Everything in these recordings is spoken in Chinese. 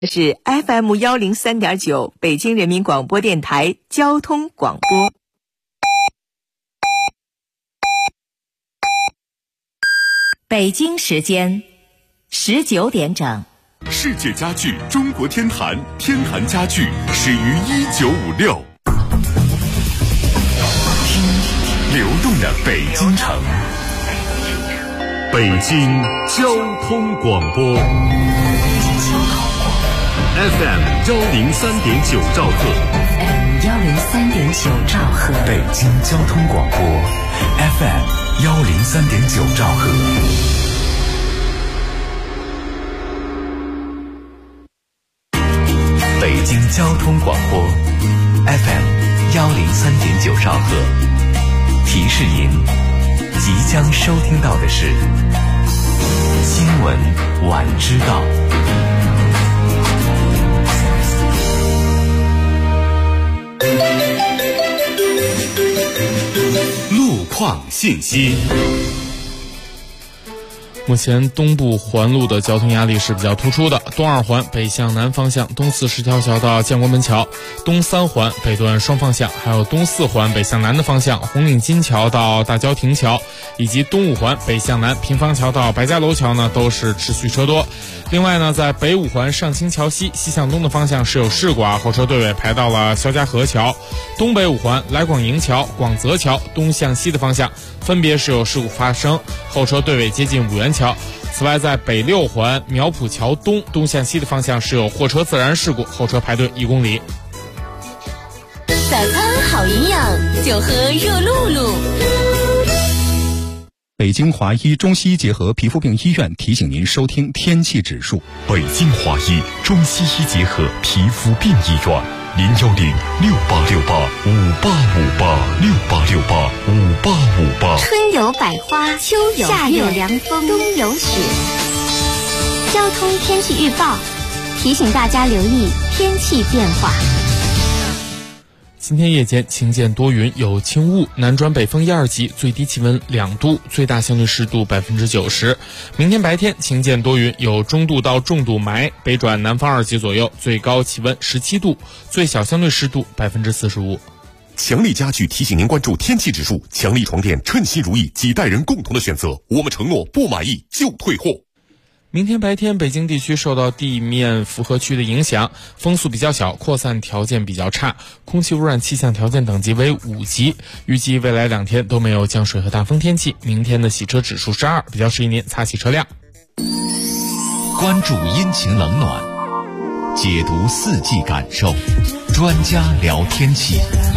这是 FM103.9 北京人民广播电台交通广播。北京时间19点整。 世界家具中国天坛，天坛家具始于1956。听流动的北京城，北京交通广播 FM103.9 兆赫 ，103.9 兆赫， 北京交通广播 FM103.9 兆赫。北京交通广播 FM103.9 兆赫，提示您即将收听到的是新闻晚知道。路况信息。 目前东部环路的交通压力是比较突出的，东二环北向南方向东四十条桥到建国门桥，东三环北段双方向，还有东四环北向南的方向红领巾桥到大郊亭桥，以及东五环北向南平房桥到白家楼桥呢都是持续车多。另外呢，在北五环上清桥西向东的方向是有事故后车队尾排到了肖家河桥，东北五环来广营桥、广泽桥东向西的方向分别是有事故发生，后车队尾接近五元桥。此外，在北六环苗圃桥东向西的方向是有货车自燃事故，后车排队1公里。 早餐好营养，就喝热露露。 北京华医中西医结合皮肤病医院提醒您收听天气指数。 北京华医中西医结合皮肤病医院，0106868586868685858。 春有百花，秋有夏有凉风，冬有雪。交通天气预报提醒大家留意天气变化。 今天夜间晴间多云，有轻雾，南转北风1、2级，最低气温2度，最大相对湿度90%。明天白天晴间多云，有中度到重度霾，北转南方2级左右，最高气温17度，最小相对湿度45%。 强力家具提醒您关注天气指数，强力床垫称心如意，几代人共同的选择，我们承诺不满意就退货。 明天白天，北京地区受到地面负荷区的影响，风速比较小，扩散条件比较差，空气污染气象条件等级为5级。预计未来2天都没有降水和大风天气。明天的洗车指数是2，比较适宜您擦洗车辆。 关注阴晴冷暖，解读四季感受，专家聊天气。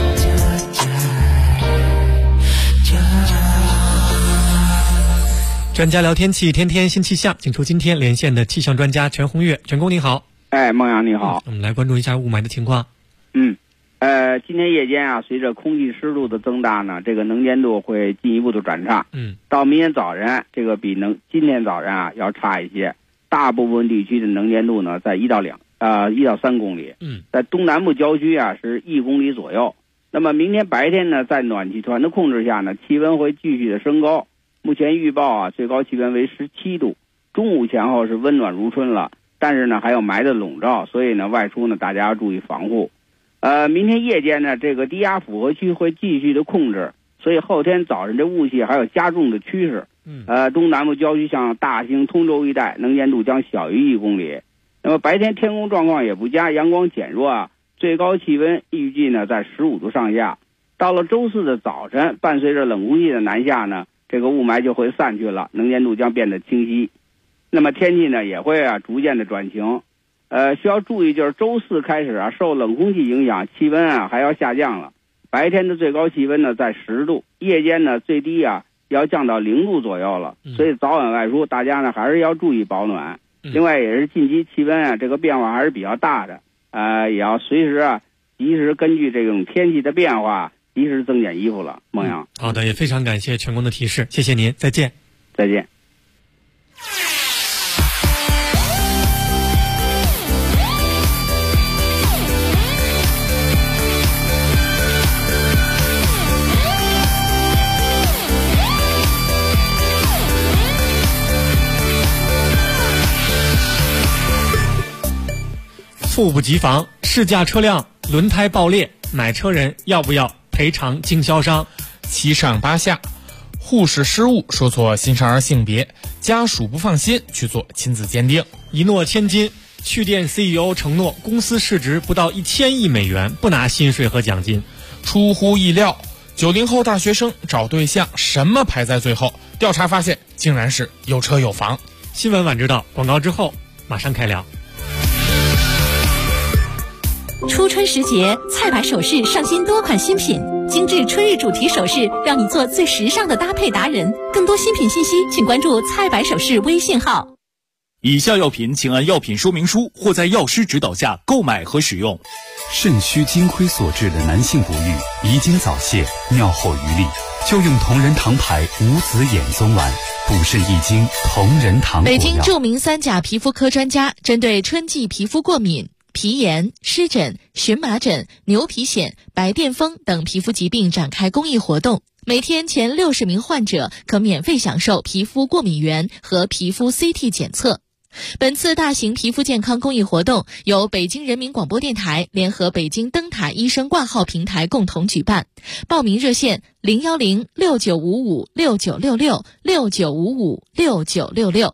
专家聊天气，天天新气象，请出今天连线的气象专家全红月。全工你好。 孟阳你好。 我们来关注一下雾霾的情况。 今天夜间随着空气湿度的增大呢，这个能见度会进一步的转差。到明天早晨，这个比今天早晨要差一些。大部分地区的能见度呢在1到3公里。在东南部郊区是1公里左右。那么明天白天呢，在暖气团的控制下呢，气温会继续的升高。目前预报最高气温为17度，中午前后是温暖如春了，但是呢还有霾的笼罩，所以呢外出呢大家要注意防护。明天夜间呢，这个低压符合区会继续的控制，所以后天早晨这雾气还有加重的趋势。东南部郊区像大兴、通州一带能见度将小于1公里。那么白天天空状况也不佳，阳光减弱最高气温预计呢在15度上下。到了周4的早晨，伴随着冷空气的南下呢，这个雾霾就会散去了，能见度将变得清晰。那么天气呢也会逐渐的转晴。需要注意就是周4开始受冷空气影响，气温还要下降了。白天的最高气温呢在10度，夜间呢最低要降到0度左右了。所以早晚外出大家呢还是要注意保暖。另外也是近期气温这个变化还是比较大的，也要随时及时根据这种天气的变化及时增减衣服了。孟阳。 好的，也非常感谢全工的提示，谢谢您，再见。 再见。 猝不及防，试驾车辆轮胎爆裂，买车人要不要赔偿经销商？ 七上八下，护士失误说错新生儿性别，家属不放心去做亲子鉴定。 一诺千金，趣店 CEO 承诺公司市值不到1000亿美元，不拿薪水和奖金。 出乎意料，90后大学生找对象什么排在最后？调查发现，竟然是有车有房。 新闻晚知道，广告之后马上开聊。 初春时节，菜百首饰上新多款新品，精致春日主题首饰，让你做最时尚的搭配达人。更多新品信息，请关注菜百首饰微信号。 以下药品请按药品说明书或在药师指导下购买和使用。 肾虚金亏所致的男性不育、遗精早泄、尿后余力，就用同仁堂牌无籽眼松丸，补肾益精，同仁堂果药。 北京著名3甲皮肤科专家针对春季皮肤过敏、皮炎、湿疹、荨麻疹、牛皮癣、白癜风等皮肤疾病展开公益活动，每天前60名患者可免费享受皮肤过敏原和皮肤 CT 检测。本次大型皮肤健康公益活动由北京人民广播电台联合北京灯塔医生挂号平台共同举办，报名热线010-6955-6966，6955-6966。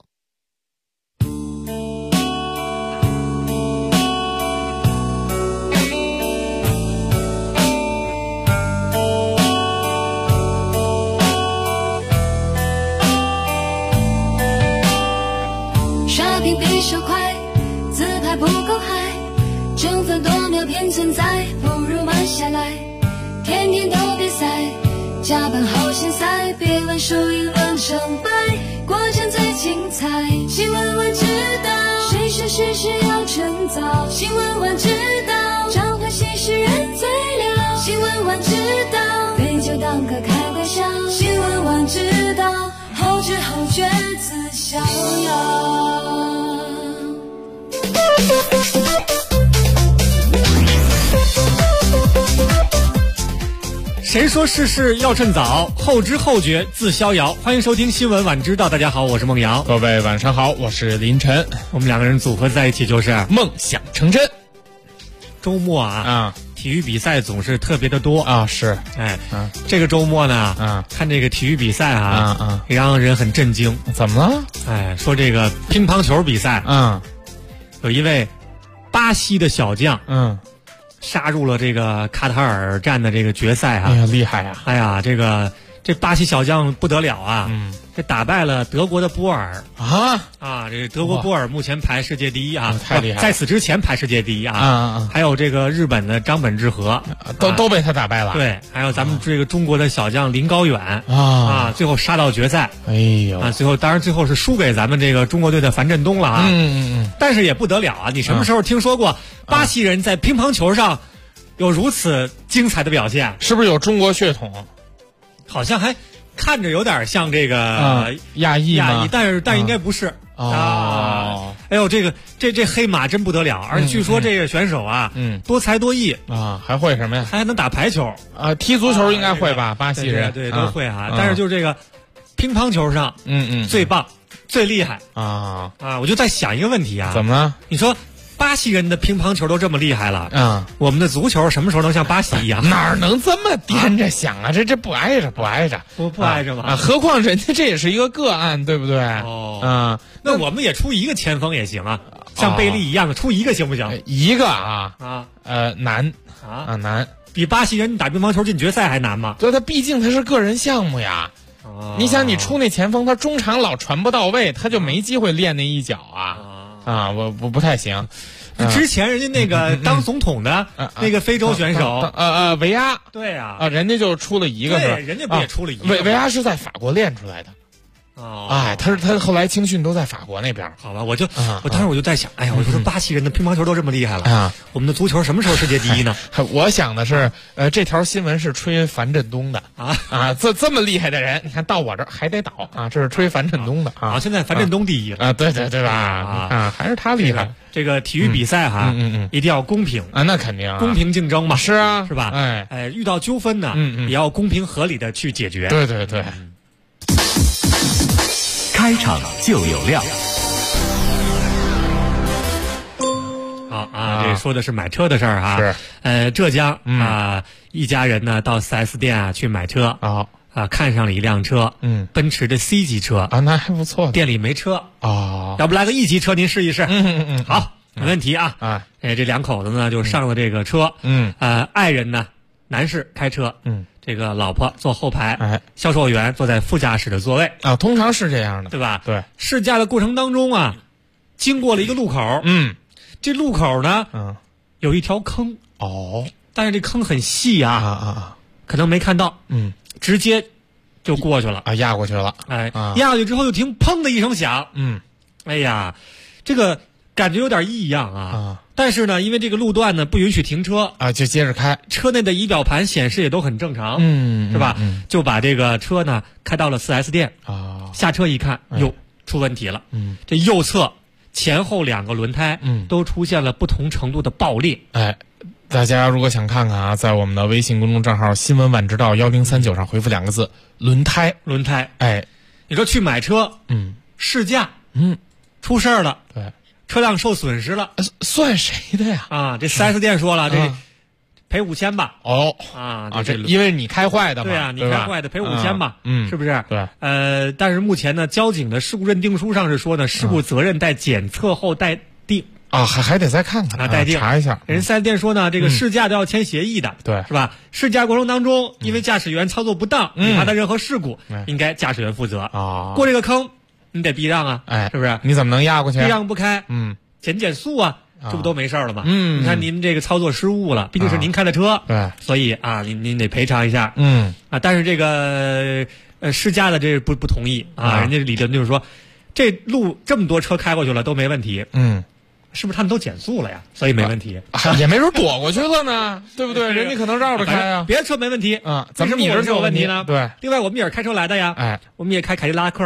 比手快，自拍不够嗨，争分夺秒偏存在，不如慢下来。天天都比赛，加班好现赛，别问输赢论成败，过程最精彩。新闻晚知道，谁说事事要趁早？新闻晚知道，召唤新时人最了。新闻晚知道，杯酒当歌开玩笑。新闻晚知道，后知后觉自逍遥。 谁说事事要趁早？后知后觉自逍遥。欢迎收听新闻晚知道，大家好，我是孟瑶。 各位晚上好，我是林晨。 我们两个人组合在一起就是梦想成真。 周末体育比赛总是特别的多啊，是， 这个周末呢，看这个体育比赛也让人很震惊。 怎么了？ 说这个乒乓球比赛，有一位巴西的小将，杀入了这个卡塔尔站的这个决赛哎呀，厉害呀！ 哎呀，这巴西小将不得了啊！这打败了德国的波尔这德国波尔目前排世界第一啊， 太厉害了！ 在此之前排世界第一啊！还有这个日本的张本智和都被他打败了。 对，还有咱们这个中国的小将林高远最后杀到决赛。 哎呦最后是输给咱们这个中国队的樊振东了啊！但是也不得了啊！你什么时候听说过巴西人在乒乓球上有如此精彩的表现？ 是不是有中国血统？ 好像还看着有点像这个亚裔， 但应该不是哎呦，这黑马真不得了，而且据说这个选手多才多艺还会什么呀？ 还能打排球踢足球应该会吧？巴西人对都会但是就是这个乒乓球上最棒最厉害我就在想一个问题怎么了？ 你说巴西人的乒乓球都这么厉害了我们的足球什么时候能像巴西一样？ 哪能这么颠着想啊？这不挨着不挨着吗？ 何况人家这也是一个个案，对不对？ 那我们也出一个前锋也行啊，像贝利一样的出一个行不行？ 一个难难， 比巴西人打乒乓球进决赛还难吗？ 对，他毕竟他是个人项目呀。你想你出那前锋，他中场老传不到位，他就没机会练那一脚我不太行。 之前人家那个当总统的那个非洲选手维亚， 对人家就出了一个， 对，人家不也出了一个？ 维亚是在法国练出来的。他后来青训都在法国那边。 好吧，我当时我就在想，我就说巴西人的乒乓球都这么厉害了我们的足球什么时候世界第一呢？ 我想的是，这条新闻是吹樊振东的这么厉害的人，你看到我这儿还得倒这是吹樊振东的现在樊振东第一了对吧？还是他厉害。 这个体育比赛一定要公平那肯定公平竞争嘛， 是啊， 是吧？遇到纠纷呢，也要公平合理的去解决。 对。 开场就有料。 啊，这说的是买车的事儿哈。是，浙江啊，一家人呢到 4S 店啊去买车看上了一辆车，奔驰的 C 级车啊，那还不错。 店里没车要不来个 E 级车您试一试？好，没问题啊。这两口子呢就上了这个车，爱人呢男士开车，这个老婆坐后排，销售员坐在副驾驶的座位啊，通常是这样的， 对吧？ 对， 试驾的过程当中啊，经过了一个路口，这路口呢，有一条坑但是这坑很细可能没看到，直接就过去了压过去了， 压过去之后就听砰的一声响，哎呀，这个感觉有点异样但是呢，因为这个路段呢不允许停车就接着开， 车内的仪表盘显示也都很正常，是吧？就把这个车呢开到了 4S 店下车一看，哟，出问题了，这右侧前后两个轮胎都出现了不同程度的爆裂， 大家如果想看看在我们的微信公众账号新闻晚知道1039上回复2个字轮胎，你说去买车试驾出事儿了， 对， 车辆受损失了， 算谁的呀？ 这 4S 店说了，这赔5000吧。 这因为你开坏的嘛。 对啊，你开坏的赔5000吧，是不是？ 对。 但是目前呢，交警的事故认定书上是说呢，事故责任待检测后待定。 还得再看看待定查一下。 人 4S 店说呢，这个试驾都要签协议的， 对， 是吧？试驾过程当中，因为驾驶员操作不当，引发的任何事故，应该驾驶员负责。过这个坑，你得避让是不是？ 你怎么能压过去？ 避让不开，减速这不都没事了吗？你看您这个操作失误了，毕竟是您开的车， 对， 所以您得赔偿一下，但是这个试驾的这不同意人家理论就是说，这路这么多车开过去了都没问题，是不是他们都减速了呀？所以没问题， 也没准躲过去了呢，对不对？人家可能绕着开别的车没问题怎么你这有问题呢？ 对， 另外我们也是开车来的呀，我们也开凯迪拉克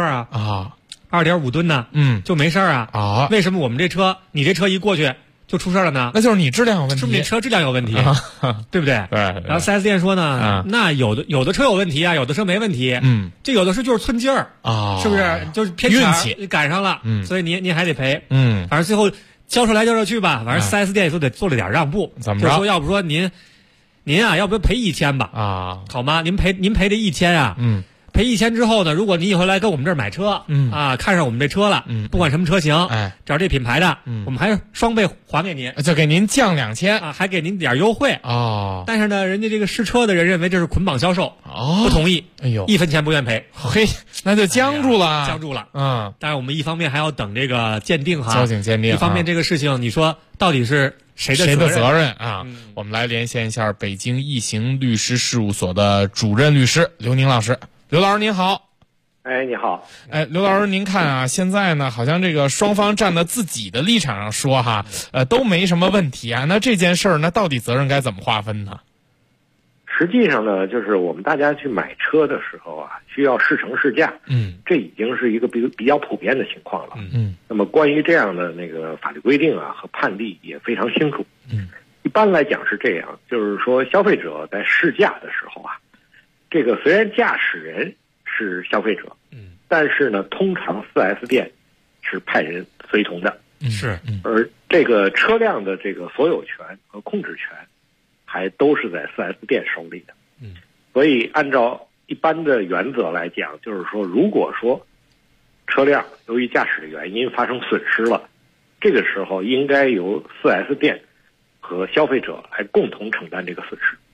2.5吨呢，就没事儿为什么我们这车你这车一过去就出事了呢？ 那就是你质量有问题， 是不是你车质量有问题，对不对？ 对。 然后 4S 店说呢，那有的车有问题有的车没问题，这有的是就是寸劲儿是不是？就是偏运气赶上了，所以您还得赔，反正最后交车来交车去吧，反正 4S 店也得做了点让步， 怎么着？ 就说要不说您要不赔1000吧？好吗？您赔这1000赔1000之后呢，如果你以后来跟我们这儿买车，看上我们这车了，不管什么车型，只要这品牌的，我们还双倍还给您， 就给您降2000 还给您点优惠但是呢，人家这个试车的人认为这是捆绑销售，不同意，1分钱不愿赔， 那就僵住了， 但是我们一方面还要等这个鉴定交警鉴定， 一方面这个事情你说到底是谁的责任我们来连线一下北京易行律师事务所的主任律师刘宁老师。刘老师您好。 你好。 刘老师您看现在呢好像这个双方站在自己的立场上说都没什么问题那这件事儿呢到底责任该怎么划分呢？ 实际上呢，就是我们大家去买车的时候需要试乘试驾，这已经是一个比较普遍的情况了，那么关于这样的那个法律规定和判例也非常清楚，一般来讲是这样，就是说消费者在试驾的时候这个虽然驾驶人是消费者，但是呢，通常 4S 店是派人随同的， 是， 而这个车辆的这个所有权和控制权，还都是在 4S 店手里的，所以按照一般的原则来讲，就是说，如果说车辆由于驾驶的原因发生损失了，这个时候应该由 4S 店和消费者来共同承担这个损失。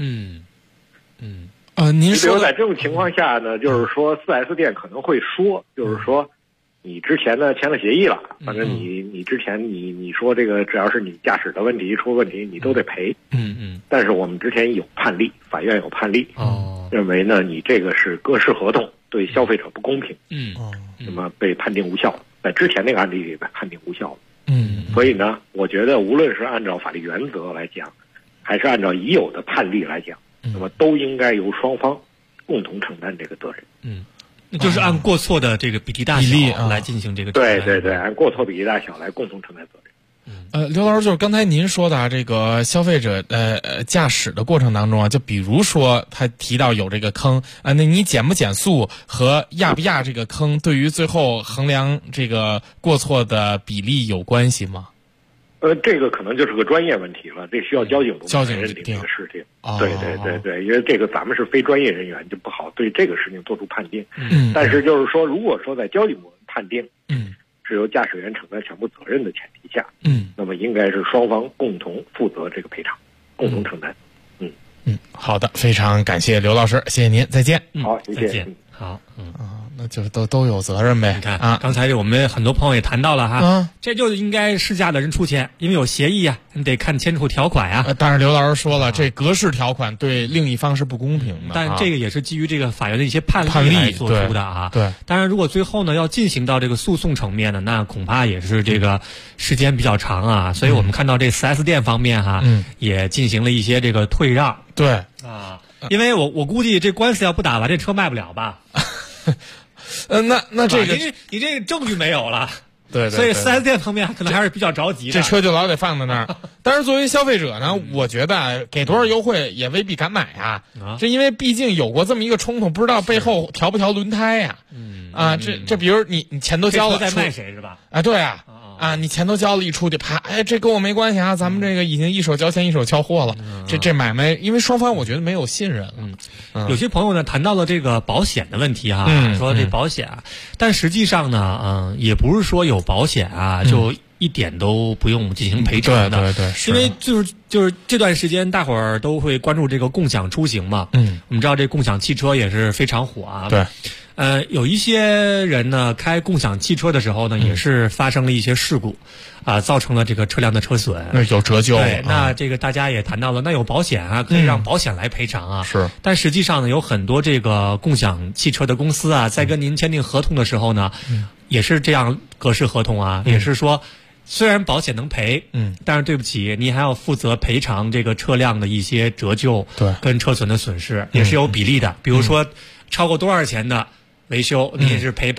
您说， 比如在这种情况下呢，就是说 4S 店可能会说，就是说，你之前呢签了协议了，反正你之前你说这个只要是你驾驶的问题出问题，你都得赔。但是我们之前有判例，法院有判例，认为呢你这个是割市合同，对消费者不公平。那么被判定无效，在之前那个案例里被判定无效了。所以呢，我觉得无论是按照法律原则来讲，还是按照已有的判例来讲，那么都应该由双方共同承担这个责任。 就是按过错的这个比例大小来进行这个对，按过错比例大小来共同承担责任。 刘老师，就是刚才您说的这个消费者驾驶的过程当中就比如说他提到有这个坑那你减不减速和压不压这个坑，对于最后衡量这个过错的比例有关系吗？ 这个可能就是个专业问题了，这需要交警部门认定这个事情。对，因为这个咱们是非专业人员，就不好对这个事情做出判定。但是就是说，如果说在交警部门判定，是由驾驶员承担全部责任的前提下，那么应该是双方共同负责这个赔偿，共同承担。 好的，非常感谢刘老师，谢谢您，再见。 好，谢谢。 再见。好， 那就都有责任呗。 你看啊，刚才我们很多朋友也谈到了哈，这就应该试驾的人出钱，因为有协议啊，你得看签署条款啊。 但是刘老师说了，这格式条款对另一方是不公平的。 但这个也是基于这个法院的一些判例来做出的啊。 对。 当然，如果最后呢要进行到这个诉讼层面呢，那恐怕也是这个时间比较长啊。所以我们看到这 4S 店方面哈，也进行了一些这个退让。 对啊。因为我估计这官司要不打完，这车卖不了吧？ 那这个你这个证据没有了， 对， 所以 4S 店方面可能还是比较着急的。 这车就老得放在那儿。但是作为消费者呢，我觉得给多少优惠也未必敢买啊。这因为毕竟有过这么一个冲突，不知道背后调不调轮胎呀？这比如你钱都交了， 在卖谁是吧？ 对啊。你钱都交了，一出去啪，这跟我没关系啊，咱们这个已经一手交钱一手交货了，这买卖，因为双方我觉得没有信任了。 有些朋友呢谈到了这个保险的问题哈，说这保险啊，但实际上呢，也不是说有保险啊就一点都不用进行赔偿的， 对， 因为就是这段时间大伙儿都会关注这个共享出行嘛，我们知道这共享汽车也是非常火啊， 对。 有一些人呢开共享汽车的时候呢，也是发生了一些事故，造成了这个车辆的车损， 有折旧。 对，那这个大家也谈到了，那有保险啊，可以让保险来赔偿啊。 是， 但实际上呢，有很多这个共享汽车的公司啊，在跟您签订合同的时候呢，也是这样格式合同啊，也是说。虽然保险能赔，但是对不起，你还要负责赔偿这个车辆的一些折旧， 对， 跟车损的损失也是有比例的。比如说，超过多少钱的维修，你也是赔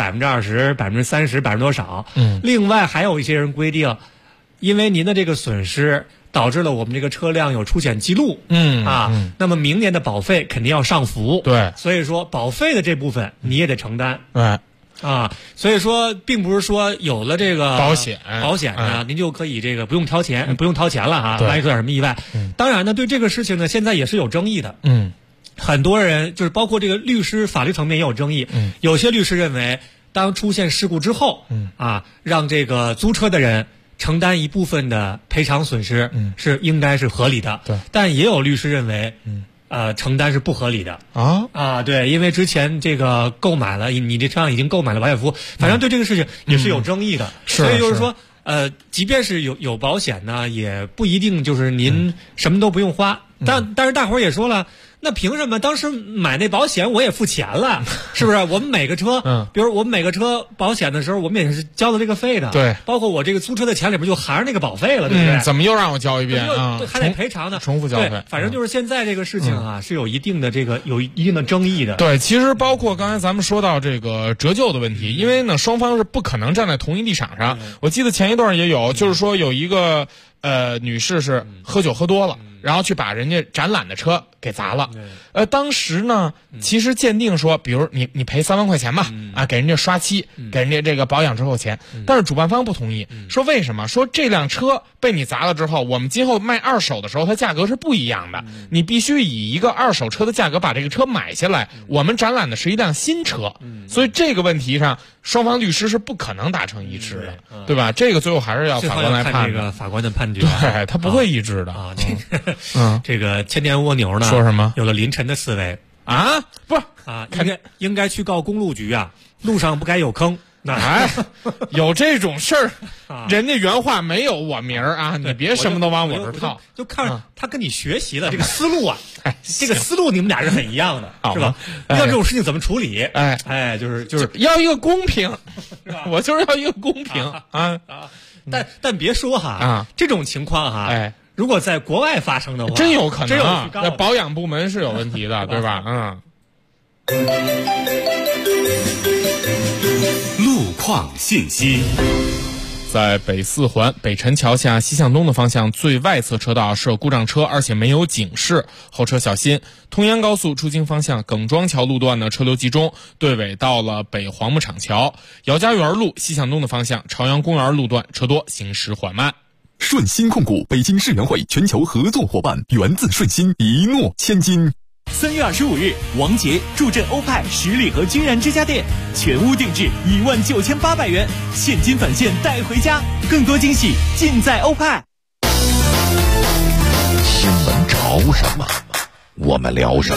20%、30%多少。另外还有一些人规定，因为您的这个损失导致了我们这个车辆有出险记录，那么明年的保费肯定要上浮， 对， 所以说保费的这部分你也得承担， 对。 所以说，并不是说有了这个保险呢，您就可以这个不用掏钱了哈。万一出点什么意外，当然呢，对这个事情呢，现在也是有争议的。很多人就是包括这个律师法律层面也有争议。有些律师认为，当出现事故之后，让这个租车的人承担一部分的赔偿损失，是应该是合理的。 对， 但也有律师认为，承担是不合理的对，因为之前这个购买了你这车上已经购买了保险服务，反正对这个事情也是有争议的。所以就是说，即便是有保险呢，也不一定就是您什么都不用花。但是大伙儿也说了，那凭什么当时买那保险我也付钱了，是不是？我们每个车，比如我们每个车保险的时候，我们也是交的这个费的， 对， 包括我这个租车的钱里边就含着那个保费了，对不对？ 怎么又让我交一遍啊？ 还得赔偿呢， 重复交费。 反正就是现在这个事情啊，是有一定的争议的。 对，其实包括刚才咱们说到这个折旧的问题，因为呢双方是不可能站在同一立场上。我记得前一段也有，就是说有一个女士是喝酒喝多了。然后去把人家展览的车给砸了，当时呢，其实鉴定说，比如你赔3万块钱吧，给人家刷漆，给人家这个保养之后钱，但是主办方不同意，说为什么？说这辆车被你砸了之后，我们今后卖二手的时候，它价格是不一样的，你必须以一个二手车的价格把这个车买下来，我们展览的是一辆新车，所以这个问题上，双方律师是不可能达成一致的，对吧？这个最后还是要法官来判这个法官的判决， 对，他不会一致的这个千年蜗牛呢？ 说什么？ 有了凌晨的思维不应该去告公路局啊，路上不该有坑。 有这种事儿，人家原话没有我名儿啊，你别什么都往我这儿套。 就看他跟你学习了这个思路啊，这个思路你们俩是很一样的，是吧？要这种事情怎么处理？就是要一个公平，我就是要一个公平啊。 但别说哈，这种情况哈，如果在国外发生的话， 真有可能啊。那保养部门是有问题的，对吧？ 路况信息。 在北四环北辰桥下西向东的方向最外侧车道是有故障车，而且没有警示，后车小心。通阳高速出京方向耿庄桥路段呢车流集中，队尾到了北黄木厂桥。姚家园路西向东的方向朝阳公园路段车多，行驶缓慢。 顺鑫控股，北京世园会全球合作伙伴，源自顺鑫，一诺千金。 3月25日，王杰助阵欧派十里河君然之家店，全屋定制19800元，现金返现带回家，更多惊喜尽在欧派。 新闻潮什么，我们聊什么。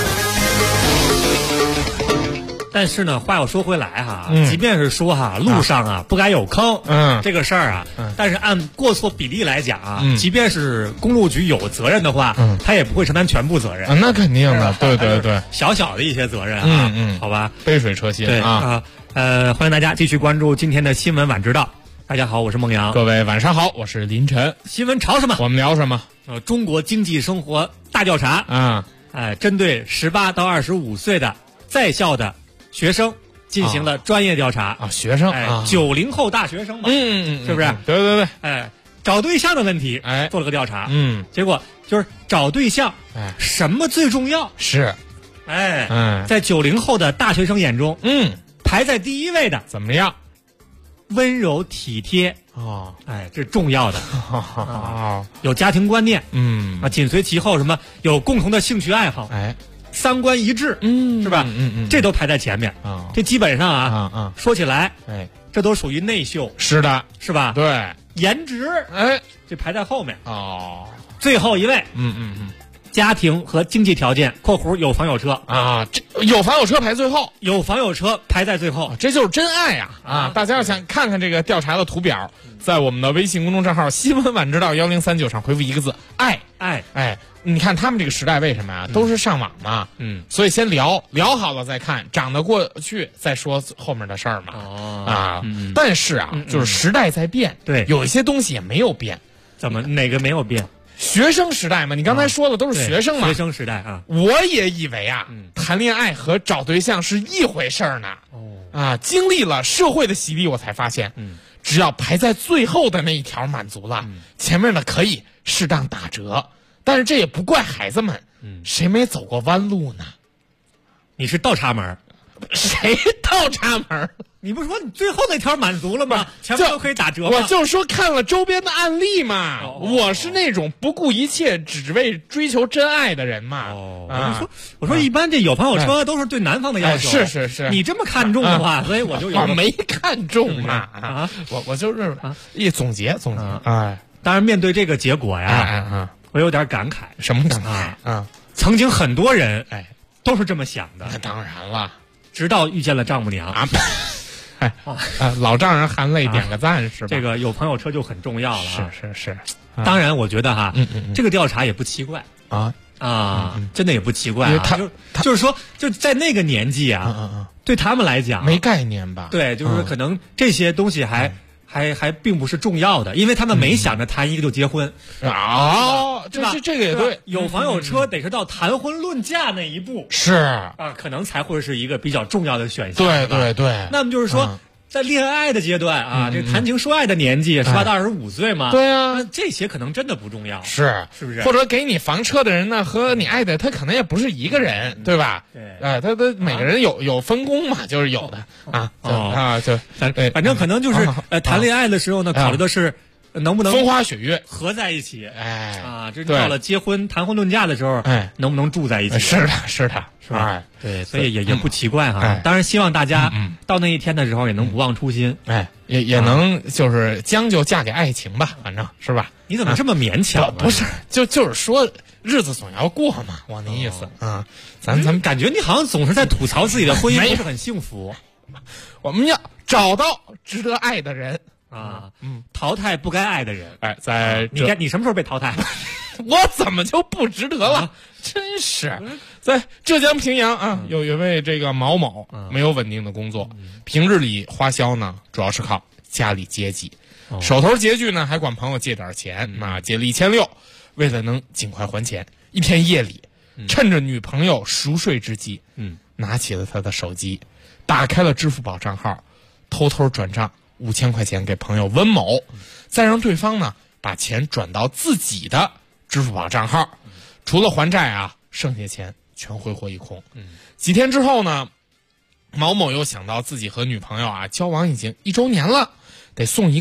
但是呢，话又说回来哈，即便是说哈，路上啊不该有坑，这个事儿啊，但是按过错比例来讲啊，即便是公路局有责任的话，他也不会承担全部责任。 那肯定的，对对对， 小小的一些责任啊，好吧， 杯水车薪啊。欢迎大家继续关注今天的新闻晚知道。大家好，我是孟阳， 各位晚上好，我是林晨。 新闻潮什么？ 我们聊什么？ 中国经济生活大调查啊，针对18到25岁的在校的学生进行了专业调查啊，学生 90后大学生嘛，是不是？ 对对对， 找对象的问题，做了个调查，结果就是找对象，什么最重要？ 是， 在90后的大学生眼中，排在第一位的怎么样？ 温柔体贴这是重要的有家庭观念，紧随其后什么有共同的兴趣爱好，三观一致，是吧？这都排在前面这基本上啊，说起来，这都属于内秀， 是的， 是吧？ 对， 颜值，这排在后面最后一位，家庭和经济条件（括弧有房有车） 啊，这有房有车排最后， 有房有车排在最后， 这就是真爱啊！大家要想看看这个调查的图表，在我们的微信公众账号“新闻晚知道1039”上回复一个字“爱”。你看他们这个时代为什么呀？都是上网嘛，所以先聊好了再看，长得过去再说后面的事儿嘛。但是啊，就是时代在变， 对， 有一些东西也没有变。 怎么哪个没有变？ 学生时代嘛，你刚才说的都是学生嘛。 学生时代啊， 我也以为啊，谈恋爱和找对象是一回事儿呢。经历了社会的洗礼，我才发现，只要排在最后的那一条满足了，前面的可以适当打折。但是这也不怪孩子们，谁没走过弯路呢？ 你是倒插门？ 谁倒插门？ 你不是说你最后那条满足了吗？前面都可以打折吗？ 我就是说看了周边的案例嘛。我是那种不顾一切只为追求真爱的人嘛。 我说一般这有房有车都是对男方的要求。 是。 你这么看重的话，所以我就有。 我没看重嘛我就是一总结。 当然面对这个结果呀，我有点感慨。 什么感慨曾经很多人都是这么想的。 那当然了， 直到遇见了丈母娘老丈人含泪点个赞是吧？ 这个有朋友车就很重要了。 是。 当然，我觉得这个调查也不奇怪真的也不奇怪就是说，就在那个年纪对他们来讲没概念吧？ 对，就是可能这些东西还并不是重要的，因为他们没想着谈一个就结婚这个也对， 有房有车得是到谈婚论嫁那一步是可能才会是一个比较重要的选项。 对。 那么就是说，在恋爱的阶段这谈情说爱的年纪18到25岁嘛， 对啊， 这些可能真的不重要， 是不是？ 或者给你房车的人呢，和你爱的他可能也不是一个人，对吧？ 对， 他每个人有分工嘛，就是有的反正可能就是谈恋爱的时候呢，考虑的是能不能风花雪月合在一起，这到了结婚谈婚论嫁的时候，能不能住在一起？ 是的， 是吧？对，所以也不奇怪当然，希望大家到那一天的时候也能不忘初心， 也能就是将就嫁给爱情吧，反正是吧？ 你怎么这么勉强？ 不是，就是说日子总要过嘛，我那意思咱们感觉你好像总是在吐槽自己的婚姻不是很幸福。 我们要找到值得爱的人淘汰不该爱的人。你什么时候被淘汰？ 我怎么就不值得了？真是，在浙江平阳有一位这个毛某没有稳定的工作，平日里花销呢主要是靠家里接济，手头拮据呢还管朋友借点钱，借了1600，为了能尽快还钱，一天夜里趁着女朋友熟睡之际，拿起了他的手机，打开了支付宝账号，偷偷转账5000块钱给朋友温某，再让对方呢把钱转到自己的支付宝账号，除了还债剩下钱全挥霍一空。几天之后呢，毛某又想到自己和女朋友交往已经1周年了，得送一个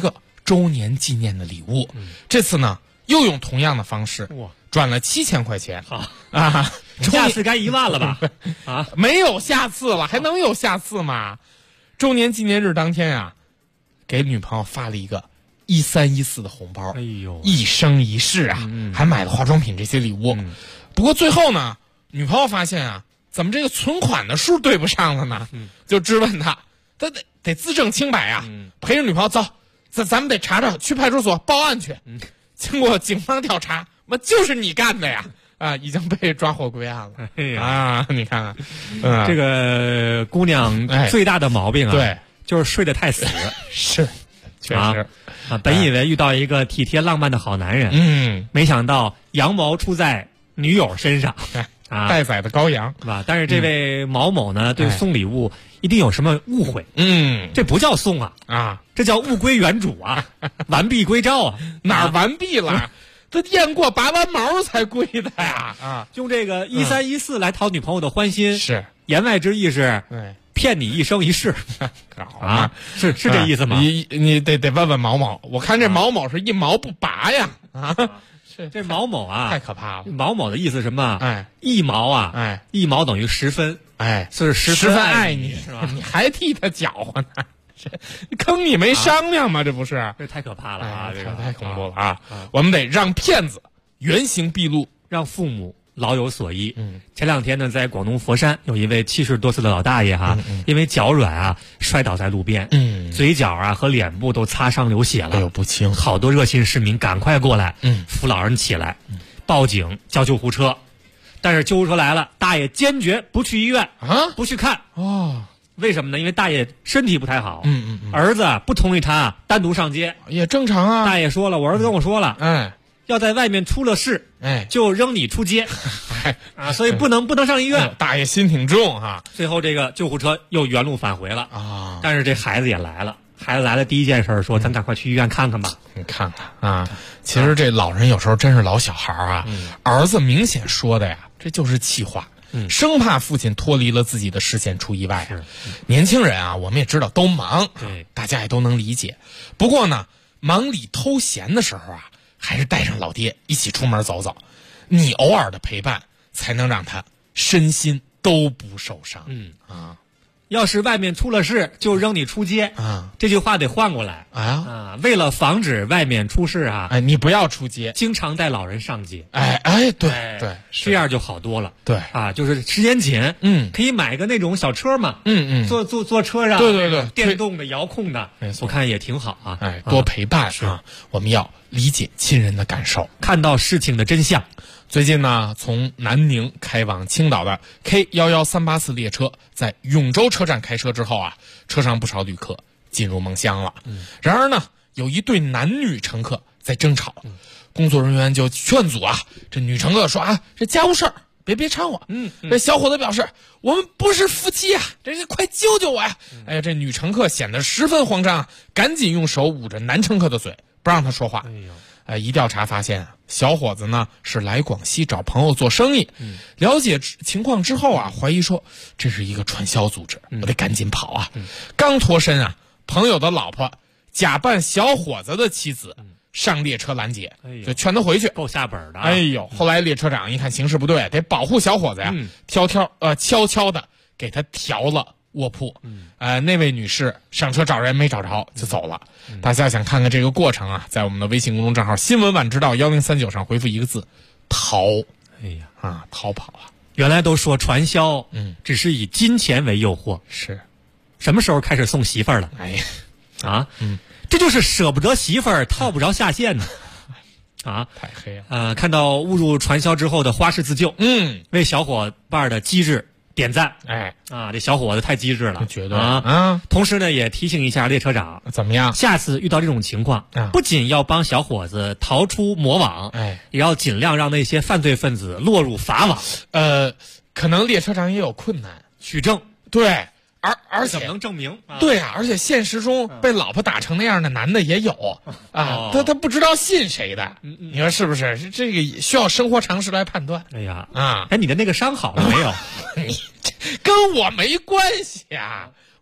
周年纪念的礼物。这次呢，又用同样的方式转了7000块钱。 好啊， 下次该1万了吧？啊， 没有下次了，还能有下次吗？周年纪念日当天啊，给女朋友发了一个1314的红包。 哎呦， 一生一世啊，还买了化妆品这些礼物。不过最后呢，女朋友发现啊，怎么这个存款的数对不上了呢？就质问他得自证清白啊，陪着女朋友走，咱们得查查，去派出所报案去。经过警方调查，就是你干的呀！啊，已经被抓获归案了。 哎呀啊，你看看， 这个姑娘最大的毛病啊， 对， 就是睡得太死。 是，确实啊，本以为遇到一个体贴浪漫的好男人，没想到羊毛出在女友身上。啊， 待宰的羔羊是吧？但是这位毛某呢，对送礼物一定有什么误会。这不叫送啊，这叫物归原主啊，完璧归赵啊， 哪儿完璧了？这验过拔完毛才归的呀！啊， 用这个1314来讨女朋友的欢心， 是言外之意是骗你一生一世啊，是这意思吗？ 你得问问毛某，我看这毛某是一毛不拔呀！啊， 这毛某啊， 太可怕了。 毛某的意思什么？一毛啊，一毛等于10分，是10分爱你，是吧？ 你还替他搅和呢？坑你没商量吗？这不是？ 这太可怕了啊！这个太恐怖了啊！我们得让骗子原形毕露， 让父母老有所依。前2天呢，在广东佛山有一位70多岁的老大爷因为脚软啊摔倒在路边，嘴角啊和脸部都擦伤流血了， 哎呦不轻！ 好多热心市民赶快过来，扶老人起来，报警叫救护车，但是救护车来了，大爷坚决不去医院啊，不去看哦。 为什么呢？因为大爷身体不太好，儿子不同意他单独上街， 也正常啊。 大爷说了，我儿子跟我说了，要在外面出了事，就扔你出街，所以不能上医院。 大爷心挺重哈。 最后这个救护车又原路返回了啊，但是这孩子也来了。孩子来了，第一件事说：“咱赶快去医院看看吧。” 你看看啊，其实这老人有时候真是老小孩啊。儿子明显说的呀，这就是气话。生怕父亲脱离了自己的视线出意外。年轻人啊，我们也知道都忙，大家也都能理解。不过呢，忙里偷闲的时候啊，还是带上老爹一起出门走走。你偶尔的陪伴，才能让他身心都不受伤。 要是外面出了事，就扔你出街啊！这句话得换过来为了防止外面出事你不要出街， 经常带老人上街。 对， 这样就好多了。 对就是时间紧，可以买个那种小车嘛，坐车上， 对， 电动的、遥控的，我看也挺好啊。 多陪伴啊！我们要理解亲人的感受， 看到事情的真相。 最近呢，从南宁开往青岛的 K11384列车在永州车站开车之后啊，车上不少旅客进入梦乡了。然而呢，有一对男女乘客在争吵，工作人员就劝阻啊。这女乘客说啊，这家务事儿别掺和。这小伙子表示，我们不是夫妻啊，这快救救我呀！哎呀，这女乘客显得十分慌张，赶紧用手捂着男乘客的嘴，不让他说话。一调查发现小伙子呢是来广西找朋友做生意。了解情况之后啊，怀疑说这是一个传销组织，我得赶紧跑啊。刚脱身啊，朋友的老婆假扮小伙子的妻子上列车拦截，就劝他回去， 够下本的。 后来列车长一看形势不对，得保护小伙子呀，悄悄的给他调了卧铺。那位女士上车找人没找着就走了。大家想看看这个过程啊，在我们的微信公众账号新闻晚知道1039上回复一个字逃。逃跑啊！ 原来都说传销只是以金钱为诱惑， 是什么时候开始送媳妇儿了？这就是舍不得媳妇儿套不着下线呢。 太黑了。 看到误入传销之后的花式自救，为小伙伴的机智点赞。这小伙子太机智了， 绝对啊！ 同时呢，也提醒一下列车长， 怎么样？ 下次遇到这种情况，不仅要帮小伙子逃出魔网，也要尽量让那些犯罪分子落入法网。 可能列车长也有困难取证， 对，而且怎么能证明？ 对啊，而且现实中被老婆打成那样的男的也有他不知道信谁的，你说是不是？这个需要生活常识来判断。 你的那个伤好了没有？ 你跟我没关系啊！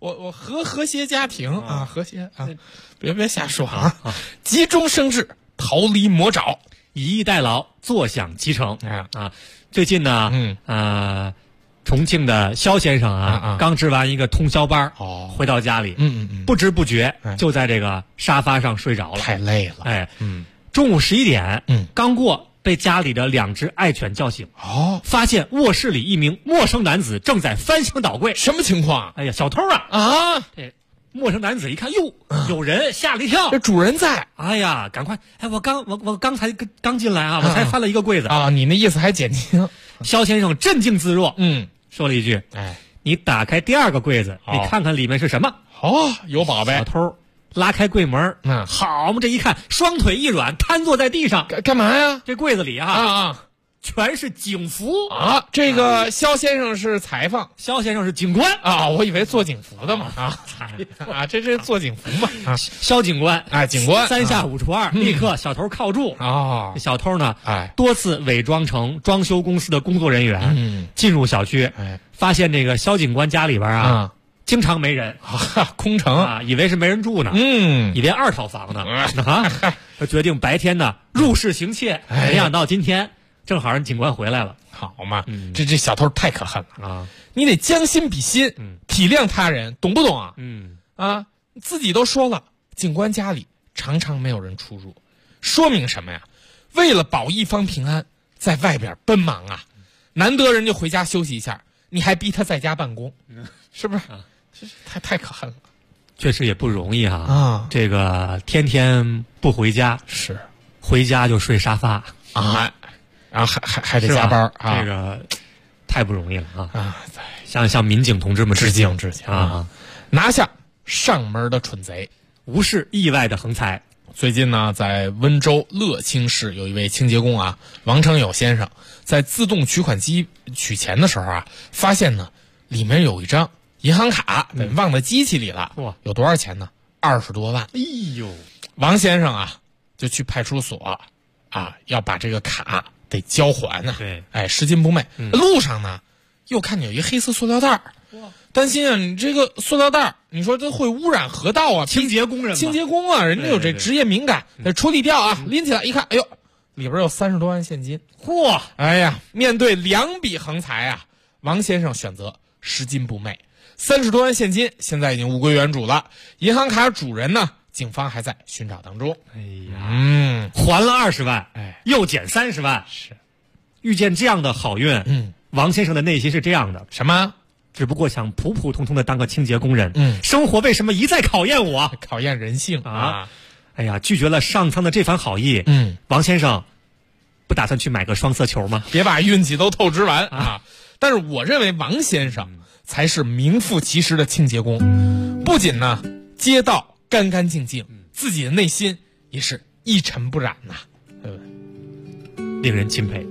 我和谐家庭啊，和谐啊，别瞎说啊！急中生智，逃离魔爪， 以逸待劳，坐享其成啊！最近呢，重庆的肖先生啊，刚值完一个通宵班，回到家里，不知不觉就在这个沙发上睡着了， 太累了。 中午11点，刚过，被家里的2只爱犬叫醒，发现卧室里一名陌生男子正在翻箱倒柜。 什么情况？ 哎呀，小偷啊！陌生男子一看，哟，有人，吓了一跳。 这主人在。 哎呀，赶快！我刚才刚进来啊，我才翻了一个柜子啊。你那意思还减轻？ 肖先生镇静自若，说了一句：“你打开第2个柜子，你看看里面是什么？” 有宝贝。 小偷拉开柜门，好嘛，这一看，双腿一软，瘫坐在地上。 干嘛呀？ 这柜子里全是警服啊！这个肖先生是裁缝， 肖先生是警官啊！我以为做警服的嘛这做警服嘛啊！ 肖警官警官 3下5除2，立刻小偷铐住啊！小偷呢，多次伪装成装修公司的工作人员，进入小区，发现这个肖警官家里边经常没人， 空城以为是没人住呢，以为2套房呢就决定白天呢入室行窃，没想到今天正好人警官回来了， 好嘛，这小偷太可恨了啊！你得将心比心，体谅他人，懂不懂啊？自己都说了，警官家里常常没有人出入，说明什么呀？为了保一方平安，在外边奔忙啊！难得人就回家休息一下，你还逼他在家办公，是不是？这太可恨了， 确实也不容易啊！这个天天不回家， 是回家就睡沙发啊。然后还得加班啊， 这个太不容易了啊！向民警同志们致敬啊！ 拿下上门的蠢贼， 无视意外的横财。 最近呢，在温州乐清市有一位清洁工王成友先生，在自动取款机取钱的时候发现呢里面有一张银行卡忘在机器里了。有多少钱呢？20多万。 哎呦， 王先生就去派出所要把这个卡得交还呢。 对， 拾金不昧。路上呢，又看见有一黑色塑料袋，担心你这个塑料袋，你说这会污染河道清洁工人， 清洁工人家有这职业敏感，得处理掉拎起来一看，哎呦，里边有30多万现金。 嚯！ 哎呀，面对2笔横财王先生选择拾金不昧，30多万现金现在已经物归原主了。银行卡主人呢，警方还在寻找当中。 哎呀，还了20万，又减30万， 是遇见这样的好运，王先生的内心是这样的： 什么？ 只不过想普普通通的当个清洁工人，生活为什么一再考验我？ 考验人性啊！ 哎呀，拒绝了上苍的这番好意，王先生不打算去买个双色球吗？ 别把运气都透支完但是我认为王先生才是名副其实的清洁工，不仅呢街道干干净净，自己的内心也是一尘不染令人钦佩。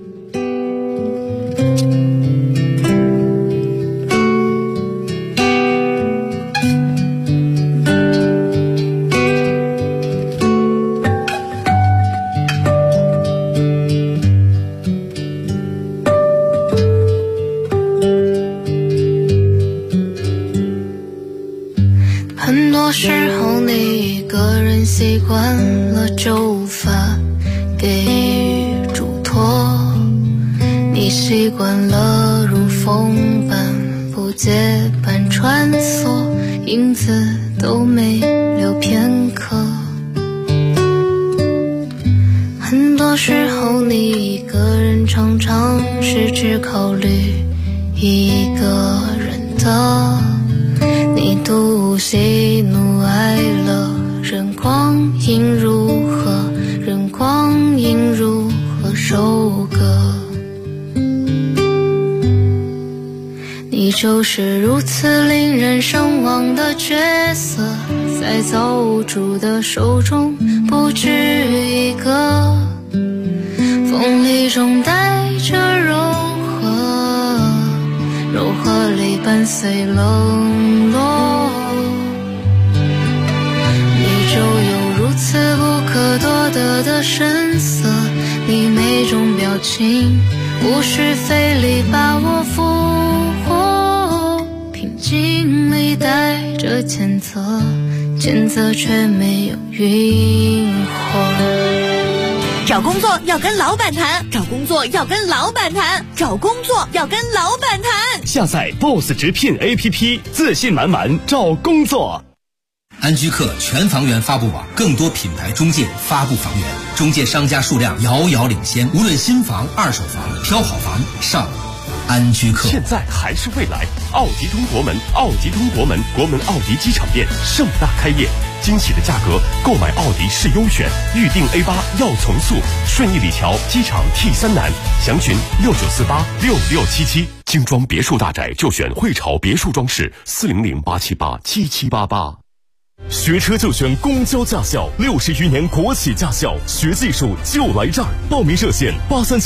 很多时候你一个人习惯了就无法给予嘱托，你习惯了如风般不结伴穿梭，影子都没留片刻。很多时候你一个人常常是只考虑一个人的，你独喜怒哀乐，任光阴如何，任光阴如何收割。你就是如此令人神往的角色，在造物主的手中不止一个，锋利中带着柔和，柔和里伴随冷落。你就有如此不可多得的神色，你每种表情不需费力把我俘获，平经历带着谴责，谴责却没有晕火。 找工作要跟老板谈，找工作要跟老板谈，找工作要跟老板谈。 下载 BOSS 直聘 APP， 自信满满找工作。 安居客全房源发布网，更多品牌中介发布房源，中介商家数量遥遥领先。无论新房、二手房，挑好房上安居客。 现在还是未来，奥迪通国门，奥迪通国门，国门奥迪机场店盛大开业，惊喜的价格，购买奥迪是优选，预定 A8要从速，顺义里桥机场 T3南，详询69486677。精装别墅大宅就选汇潮别墅装饰，400-878-7788。学车就选公交驾校，60余年国企驾校，学技术就来这儿。报名热线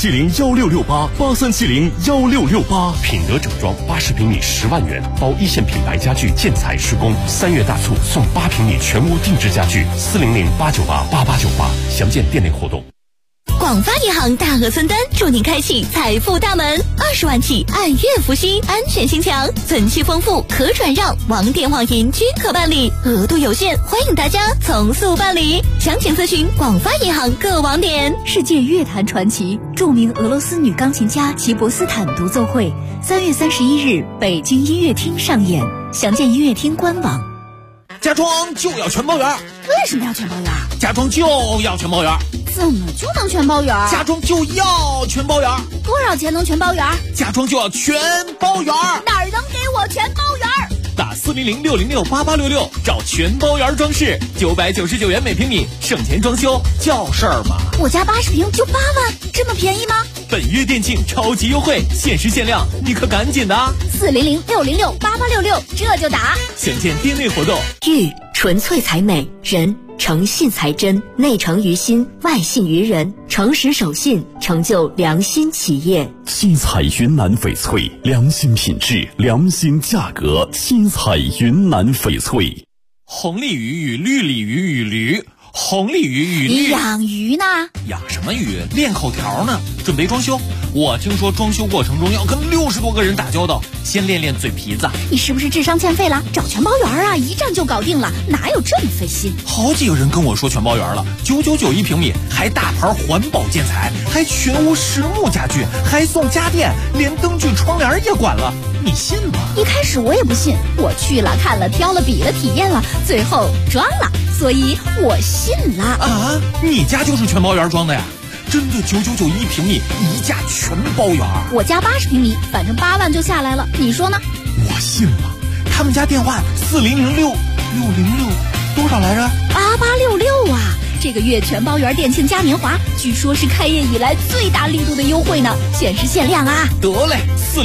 83701668，83701668。品德整装80平米10万元，包一线品牌家具建材施工，3月大促送8平米全屋定制家具，400-898-8898。详见店内活动。 广发银行大额存单祝您开启财富大门，20万起按月付息，安全性强，存期丰富，可转让，网点网银均可办理，额度有限，欢迎大家从速办理。详情咨询广发银行各网点。 世界乐坛传奇，著名俄罗斯女钢琴家齐博斯坦独奏会，3月31日北京音乐厅上演，详见音乐厅官网。 家装就要全包圆。 为什么要全包圆？ 家装就要全包圆。 怎么就能全包圆？ 家装就要全包圆。 多少钱能全包圆？ 家装就要全包圆。 哪儿能给我全包圆？ 打400-606-8866找全包圆装饰，999元每平米，省钱装修叫事儿吗？ 我家80平就8万，这么便宜吗？ 本月店庆超级优惠，限时限量，你可赶紧的啊 ！400-606-8866，这就打。 详见店内活动。 玉纯粹才美，人诚信才真，内诚于心，外信于人，诚实守信，成就良心企业。 七彩云南翡翠，良心品质，良心价格。七彩云南翡翠。 红鲤鱼与绿鲤鱼与驴，红鲤鱼与绿。 你养鱼呢？ 养什么鱼？练口条呢，准备装修。我听说装修过程中要跟60多个人打交道，先练练嘴皮子。 你是不是智商欠费了？找全包圆啊，一站就搞定了，哪有这么费心？ 好几个人跟我说全包圆了，999一平米，还大牌环保建材，还全屋实木家具，还送家电，连灯具窗帘也管了，你信吗？ 一开始我也不信，我去了看了挑了比了体验了，最后装了，所以我信了。 啊，你家就是全包圆装的呀？真的999一平米，一价全包圆。 我家80平米，反正8万就下来了，你说呢？ 我信了。他们家电话4006606多少来着 ？8866啊！这个月全包圆店庆嘉年华，据说是开业以来最大力度的优惠呢，限时限量啊！ 得嘞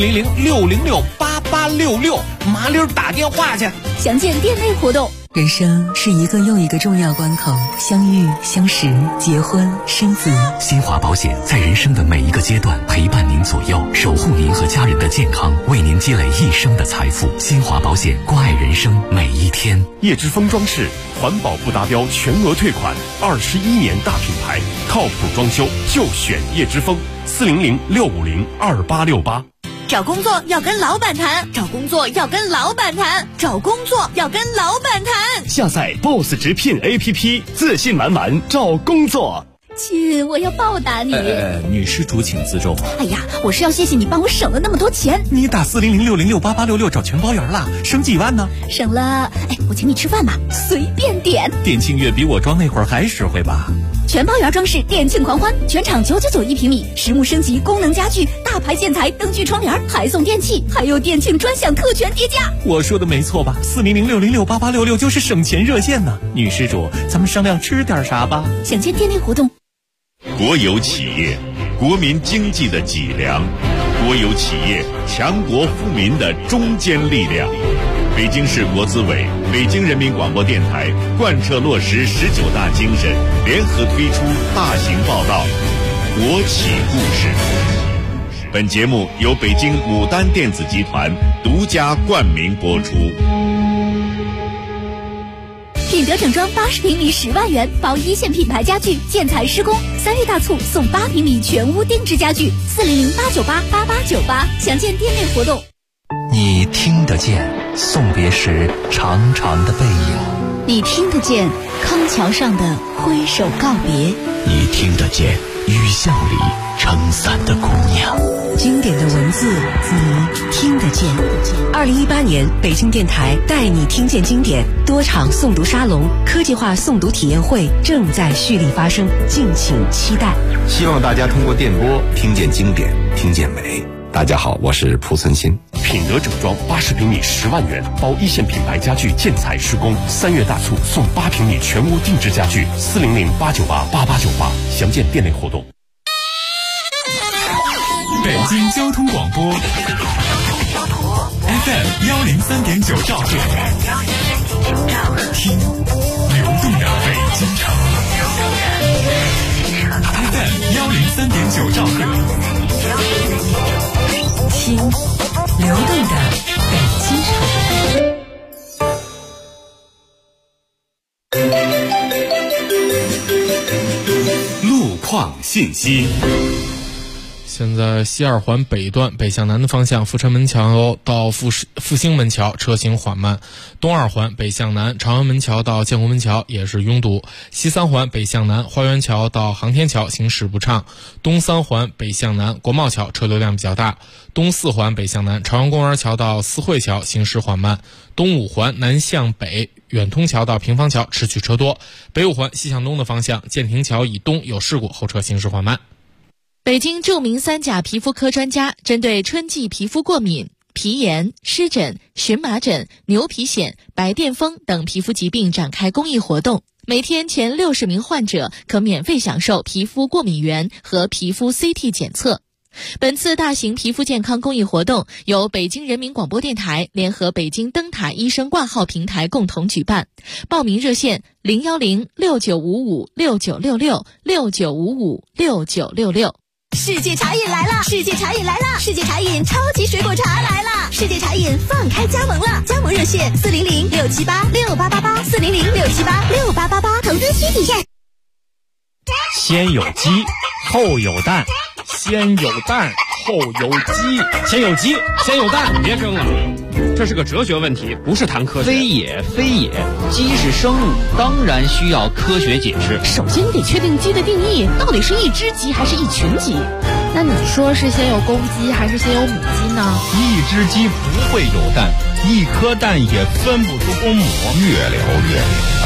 ，400-606-8866，麻溜打电话去。 详见店内活动。 人生是一个又一个重要关口，相遇、相识、结婚、生子。 新华保险在人生的每一个阶段陪伴您左右，守护您和家人的健康，为您积累一生的财富。新华保险，关爱人生每一天。 叶之峰装饰，环保不达标全额退款，21年大品牌，靠谱装修就选叶之峰，400-650-2868。 找工作要跟老板谈，找工作要跟老板谈，找工作要跟老板谈。 下载 BOSS 直聘 APP， 自信满满找工作。 亲，我要报答你。 女施主请自重。 哎呀，我是要谢谢你帮我省了那么多钱。 你打400-606-8866找全包圆了，省几万呢？ 省了，我请你吃饭吧，随便点。 店庆月比我装那会儿还实惠吧？ 全包圆装饰店庆狂欢，全场999一平米，实木升级，功能家具，大牌建材，灯具窗帘，还送电器，还有店庆专享特权叠加。 我说的没错吧？400-606-8866就是省钱热线呢。女施主，咱们商量吃点啥吧？ 详见店内活动。 国有企业，国民经济的脊梁；国有企业，强国富民的中坚力量。北京市国资委、北京人民广播电台贯彻落实19大精神，联合推出大型报道《国企故事》。本节目由北京牡丹电子集团独家冠名播出。 品德整装80平米10万元，包一线品牌家具、建材施工，3月大促送8平米全屋定制家具，400-898-8898，详见店内活动。 你听得见， 送别时长长的背影， 你听得见康桥上的挥手告别， 你听得见雨巷里撑伞的姑娘。 经典的文字，你听得见。2018年，北京电台带你听见经典多场诵读沙龙、科技化诵读体验会正在蓄力发生，敬请期待。 希望大家通过电波听见经典，听见美。大家好，我是蒲存昕。 品德整装80平米10万元，包一线品牌家具建材施工，3月大促送8平米全屋定制家具，400-898-8898，详见店内活动。 北京交通广播 FM 103.9兆赫，听流动的北京城。FM 103.9兆赫， 听流动的北京城。路况信息。 现在西二环北段北向南的方向，阜成门桥到复兴门桥车行缓慢；东二环北向南长安门桥到建国门桥也是拥堵；西三环北向南花园桥到航天桥行驶不畅；东三环北向南国贸桥车流量比较大；东四环北向南朝阳公园桥到四惠桥行驶缓慢；东五环南向北远通桥到平房桥持续车多；北五环西向东的方向建亭桥以东有事故，后车行驶缓慢。 北京著名3甲皮肤科专家针对春季皮肤过敏、皮炎、湿疹、荨麻疹、牛皮癣、白癜风等皮肤疾病展开公益活动，每天前60名患者可免费享受皮肤过敏原和皮肤 CT 检测。本次大型皮肤健康公益活动由北京人民广播电台联合北京灯塔医生挂号平台共同举办，报名热线010-6955-6966，6955-6966。 世界茶饮来了！世界茶饮来了！世界茶饮超级水果茶来了！世界茶饮放开加盟了，加盟热线400-678-6888，400-678-6888，投资需体验。 先有鸡，后有蛋， 先有蛋，后有鸡， 先有鸡，先有蛋。 别争了，这是个哲学问题，不是谈科学。 非也，非也，鸡是生物，当然需要科学解释。 首先得确定鸡的定义，到底是一只鸡还是一群鸡？ 那你说是先有公鸡还是先有母鸡呢？ 一只鸡不会有蛋，一颗蛋也分不出公母。越聊越明白。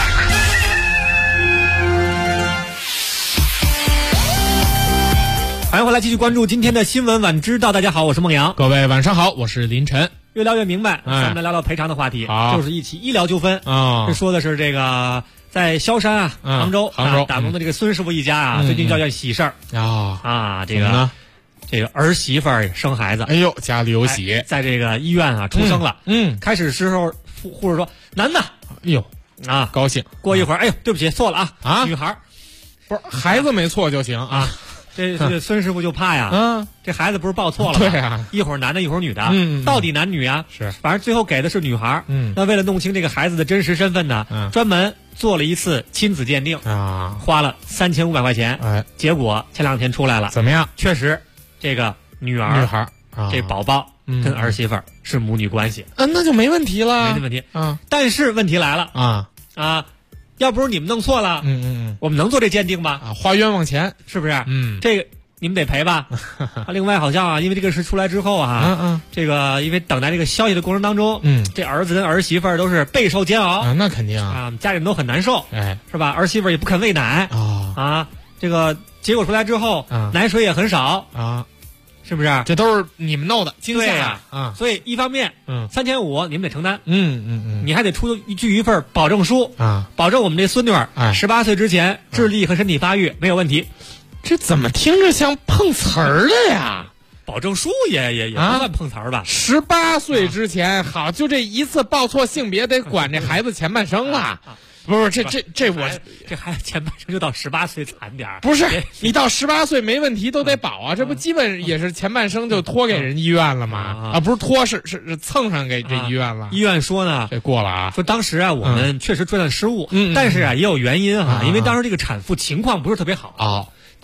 欢迎回来，继续关注今天的新闻晚知道。大家好，我是孟阳。 各位晚上好，我是林晨。 越聊越明白，咱们来聊聊赔偿的话题，就是一起医疗纠纷啊。这说的是这个在萧山杭州打工的这个孙师傅一家最近叫件喜事儿这个儿媳妇儿生孩子， 哎呦，家里有喜， 在这个医院出生了。开始时候护士说男的， 哎呦高兴。 过一会儿，哎呦，对不起，错了女孩， 不是孩子没错就行啊。 这孙师傅就怕呀，这孩子不是报错了吗？ 对啊， 一会儿男的，一会儿女的，到底男女啊？ 是， 反正最后给的是女孩。那为了弄清这个孩子的真实身份呢，专门做了一次亲子鉴定花了3500块钱。结果前2天出来了， 怎么样？ 确实，这个女孩这宝宝跟儿媳妇儿是母女关系。 那就没问题了， 没问题。但是问题来了要不是你们弄错了，我们能做这鉴定吗？ 花冤枉钱， 是不是？这个你们得赔吧。另外好像因为这个事出来之后这个因为等待这个消息的过程当中，这儿子跟儿媳妇儿都是备受煎熬那肯定家人都很难受，是吧？儿媳妇儿也不肯喂奶这个结果出来之后，奶水也很少是不是？ 这都是你们弄的惊吓所以一方面3500你们得承担，你还得出具一份保证书保证我们这孙女18岁之前智力和身体发育没有问题。 这怎么听着像碰瓷儿的呀？ 保证书也不算碰瓷儿吧 ？18岁之前好，就这一次报错性别得管这孩子前半生了。不是这孩子前半生就到18岁惨点儿。 不是你到18岁没问题都得保这不基本也是前半生就托给人医院了吗？不是托是蹭上给这医院了。 医院说呢， 这过了说当时我们确实出现失误，但是也有原因因为当时这个产妇情况不是特别好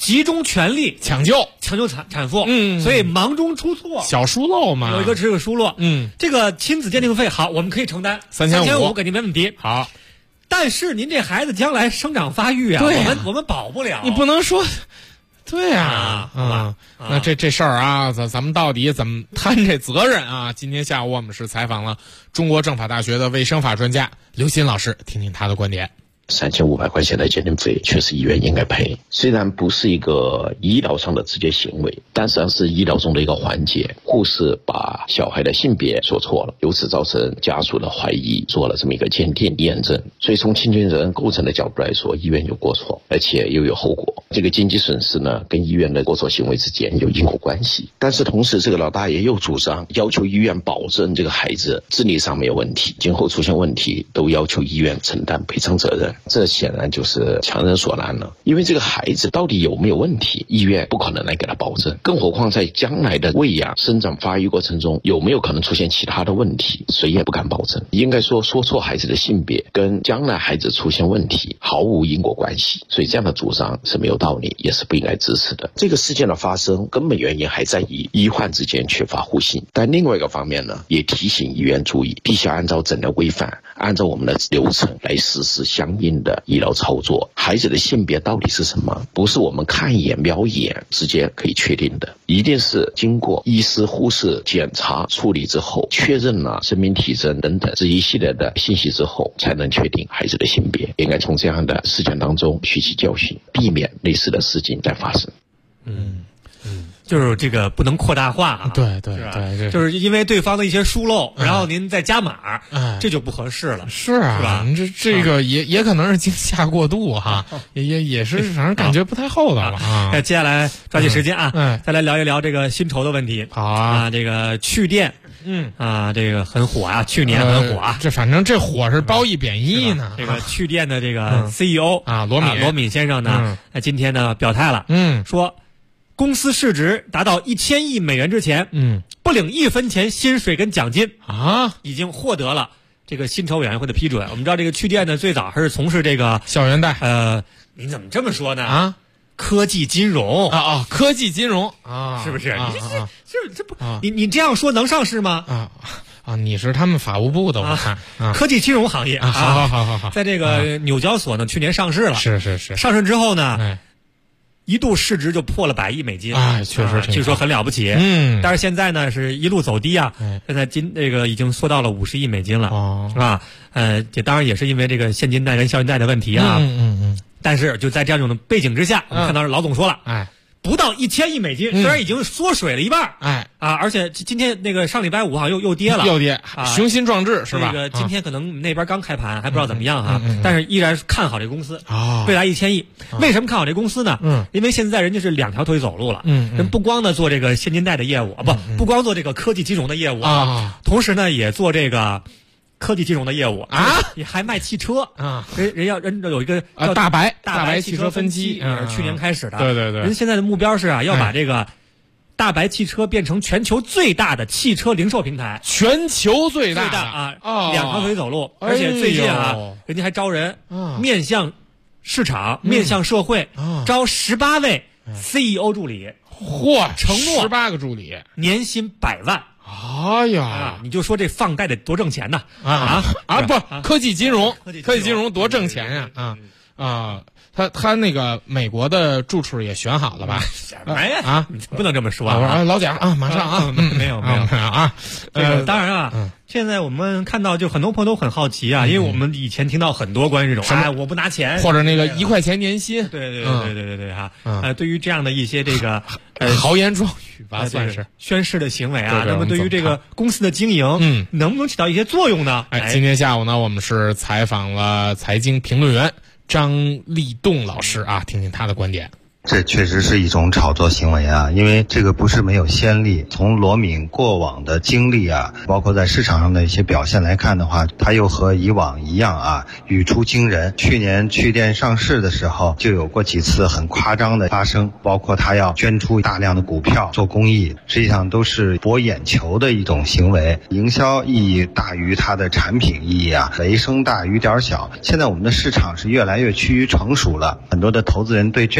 集中全力抢救产妇，所以忙中出错， 小疏漏嘛， 有一个只有疏漏，这个亲子鉴定费好，我们可以承担3500，给您没问题。 好， 但是您这孩子将来生长发育啊，我们保不了， 你不能说。对啊，那这事儿啊，咱们到底怎么摊这责任啊？今天下午我们是采访了中国政法大学的卫生法专家刘鑫老师，听听他的观点。 3500块钱的鉴定费确实医院应该赔，虽然不是一个医疗上的直接行为，但实际上是医疗中的一个环节。护士把小孩的性别说错了，由此造成家属的怀疑，做了这么一个鉴定验证，所以从侵权责任构成的角度来说，医院有过错，而且又有后果。这个经济损失呢，跟医院的过错行为之间有因果关系。但是同时，这个老大爷又主张要求医院保证这个孩子智力上没有问题，今后出现问题都要求医院承担赔偿责任。这显然就是强人所难了，因为这个孩子到底有没有问题，医院不可能来给他保证，更何况在将来的喂养、生长发育过程中有没有可能出现其他的问题，谁也不敢保证。应该说错孩子的性别跟将来孩子出现问题毫无因果关系，所以这样的主张是没有道理，也是不应该支持的。这个事件的发生根本原因还在于医患之间缺乏互信，但另外一个方面呢，也提醒医院注意，必须按照诊疗规范，按照我们的流程来实施相应的医疗操作。孩子的性别到底是什么，不是我们看一眼瞄一眼直接可以确定的，一定是经过医师护士检查处理之后，确认了生命体征等等这一系列的信息之后，才能确定孩子的性别。应该从这样的事件当中学习教训，避免类似的事情再发生。 就是这个不能扩大化啊， 对， 就是因为对方的一些疏漏，然后您再加码，这就不合适了。 是啊，是吧？这个也可能是惊吓过度哈，也是反正感觉不太厚道了啊。 接下来抓紧时间啊，再来聊一聊这个薪酬的问题。 好啊， 这个趣电，这个很火啊，去年很火啊。 这反正这火是褒义贬义呢。 这个趣电的这个 CEO 罗敏先生呢，今天呢表态了，说。公司市值达到1000亿美元之前，不领1分钱薪水跟奖金啊， 已经获得了这个薪酬委员会的批准。我们知道这个趣电呢，最早还是从事这个校园贷， 你怎么这么说呢？啊，科技金融科技金融啊， 是不是？这不，你这样说能上市吗？ 你是他们法务部的，我看科技金融行业啊， 好， 在这个纽交所呢，去年上市了， 是上市之后呢。一度市值就破了100亿美金， 确实据说很了不起。但是现在呢是一路走低啊，现在这个已经缩到了50亿美金了，是吧？这当然也是因为这个现金贷跟校园贷的问题啊。但是就在这样一种背景之下，我们看到老总说了，不到1000亿美金，虽然已经缩水了一半，而且今天那个上礼拜5好像又跌了， 雄心壮志是吧？ 这个今天可能那边刚开盘，还不知道怎么样哈，但是依然是看好这个公司，未来1000亿。为什么看好这公司呢？因为现在人家是2条腿走路了，人不光呢做这个现金贷的业务，不光做这个科技金融的业务同时呢也做这个。科技金融的业务啊，也还卖汽车啊，人有一个大白汽车分期， 是去年开始的， 对， 人现在的目标是要把这个大白汽车变成全球最大的汽车零售平台， 全球最大啊，2条腿走路，而且最近人家还招人，面向市场，面向社会，招18位 CEO 助理，承诺 18个助理， 年薪100万。 哎呀， 你就说这放贷得多挣钱呢？ 不，科技金融多挣钱呀！他那个美国的住处也选好了吧？ 什么呀？你不能这么说啊！ 老蒋啊，马上啊， 没有啊！当然啊，现在我们看到就很多朋友都很好奇啊，因为我们以前听到很多关于这种我不拿钱， 或者那个1块钱年薪， 对哈，对于这样的一些这个豪言壮语吧，算是宣誓的行为啊。那么对于这个公司的经营，能不能起到一些作用呢？ 今天下午呢，我们是采访了财经评论员张立栋老师啊，听听他的观点。 这确实是一种炒作行为啊，因为这个不是没有先例。从罗敏过往的经历啊，包括在市场上的一些表现来看的话，他又和以往一样啊，语出惊人。去年趣电上市的时候，就有过几次很夸张的发生，包括他要捐出大量的股票做公益，实际上都是博眼球的一种行为。营销意义大于它的产品意义啊，雷声大雨点小。现在我们的市场是越来越趋于成熟了，很多的投资人对这样的一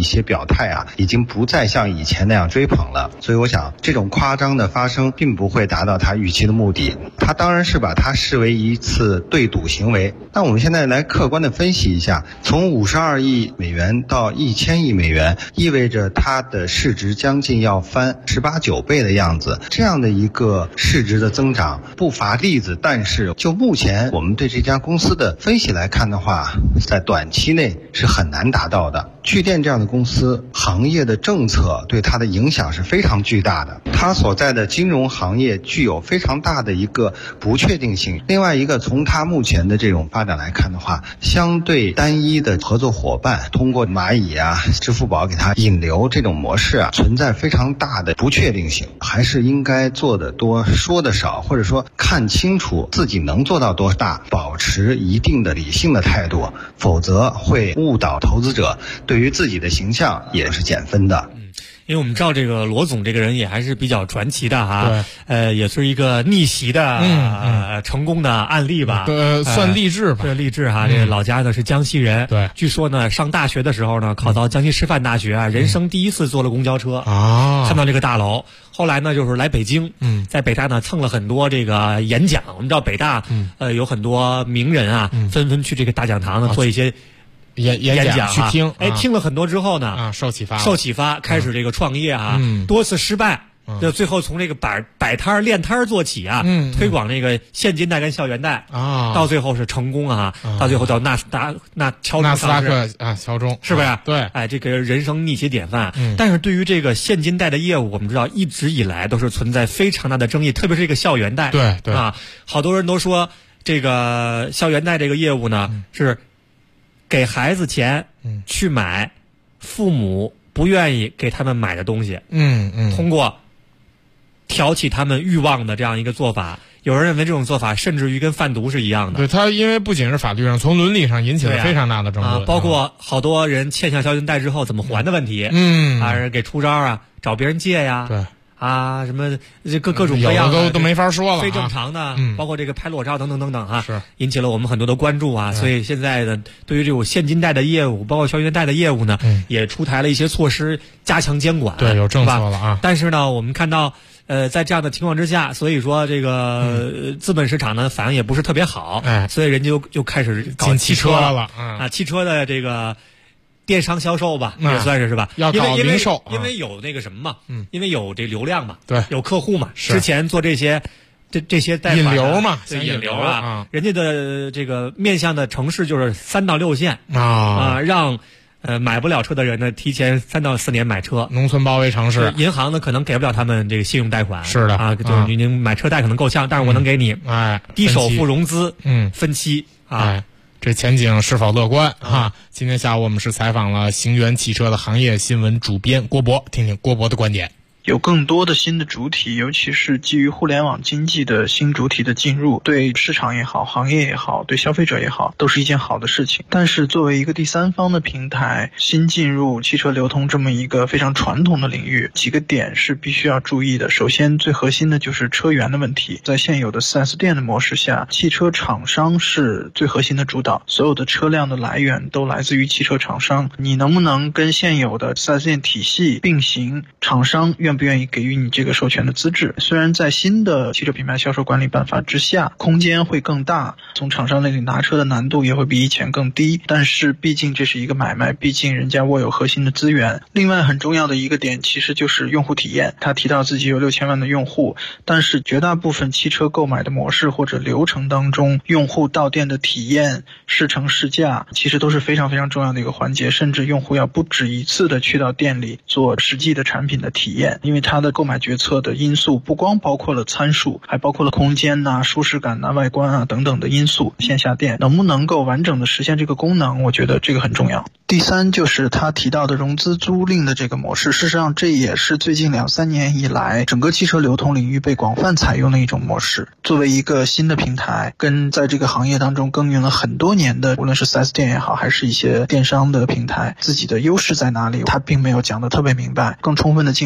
些表态啊，已经不再像以前那样追捧了。所以我想这种夸张的发生并不会达到他预期的目的，他当然是把它视为一次对赌行为。那我们现在来客观的分析一下，从52亿美元到1000亿美元，意味着它的市值将近要翻18、19倍的样子，这样的一个市值的增长不乏例子，但是就目前我们对这家公司的分析来看的话，在短期内是很难达到的。趣店这样的公司，行业的政策对它的影响是非常巨大的，它所在的金融行业具有非常大的一个不确定性。另外一个，从它目前的这种发展来看的话，相对单一的合作伙伴，通过蚂蚁啊、支付宝给它引流这种模式啊，存在非常大的不确定性，还是应该做的多，说的少，或者说看清楚自己能做到多大，保持一定的理性的态度，否则会误导投资者，对于自己的形象也是减分的。 因为我们知道这个罗总这个人也还是比较传奇的哈，也是一个逆袭的成功的案例吧， 算励志吧， 对，励志哈。这个老家呢是江西人， 对， 据说呢上大学的时候呢考到江西师范大学啊，人生第一次坐了公交车啊，看到这个大楼。后来呢就是来北京，在北大呢蹭了很多这个演讲。我们知道北大有很多名人啊，纷纷去这个大讲堂呢做一些演讲去听， 听了很多之后呢， 受启发， 开始这个创业啊，多次失败，就最后从这个摆摊练摊做起啊，推广这个现金贷跟校园贷啊，到最后是成功啊，到最后到纳斯达克啊敲钟， 是不是？ 对， 哎，这个人生逆袭典范。但是对于这个现金贷的业务，我们知道一直以来都是存在非常大的争议，特别是这个校园贷， 对啊，好多人都说这个校园贷这个业务呢是给孩子钱去买父母不愿意给他们买的东西，通过挑起他们欲望的这样一个做法，有人认为这种做法甚至于跟贩毒是一样的。 对，他因为不仅是法律上，从伦理上引起了非常大的争论， 包括好多人欠下校园贷之后怎么还的问题，给出招啊，找别人借呀， 对。 啊，什么这各种各样的都没法说了， 非正常的，包括这个拍裸照等等等等啊，是引起了我们很多的关注啊。所以现在呢，对于这种现金贷的业务，包括校园贷的业务呢，也出台了一些措施，加强监管。 对，有政策了啊。 但是呢，我们看到，在这样的情况之下，所以说这个资本市场呢反应也不是特别好，所以人家就开始搞汽车了啊，汽车的这个。电商销售吧，也算是吧， 要搞零售， 因为有那个什么嘛，因为有这流量嘛， 对， 有客户嘛，之前做这些贷款引流嘛， 引流啊，人家的这个面向的城市就是3到6线啊，让买不了车的人呢提前3到4年买车， 农村包围城市， 银行呢可能给不了他们这个信用贷款， 是的啊，就是您买车贷可能够呛，但是我能给你低首付融资，分期啊。 这前景是否乐观啊？今天下午我们是采访了行源汽车的行业新闻主编郭博，听听郭博的观点。 有更多的新的主体，尤其是基于互联网经济的新主体的进入，对市场也好，行业也好，对消费者也好，都是一件好的事情。但是作为一个第三方的平台，新进入汽车流通这么一个非常传统的领域，几个点是必须要注意的。首先最核心的就是车源的问题。在现有的 4S 店的模式下，汽车厂商是最核心的主导，所有的车辆的来源都来自于汽车厂商。你能不能跟现有的 4S 店体系并行，厂商愿不愿意给予你这个授权的资质。虽然在新的汽车品牌销售管理办法之下，空间会更大，从厂商那里拿车的难度也会比以前更低，但是毕竟这是一个买卖，毕竟人家握有核心的资源。另外很重要的一个点其实就是用户体验，他提到自己有6000万的用户，但是绝大部分汽车购买的模式或者流程当中，用户到店的体验、试乘试驾其实都是非常非常重要的一个环节，甚至用户要不止一次的去到店里做实际的产品的体验，因为他的购买决策的因素不光包括了参数，还包括了空间舒适感外观等等的因素。线下店能不能够完整的实现这个功能，我觉得这个很重要。第三就是他提到的融资租赁的这个模式，事实上这也是最近2-3年以来整个汽车流通领域被广泛采用的一种模式。作为一个新的平台，跟在这个行业当中耕耘了很多年的无论是 4S 店也好，还是一些电商的平台，自己的优势在哪里他并没有讲得特别明白，更充分的竞争能让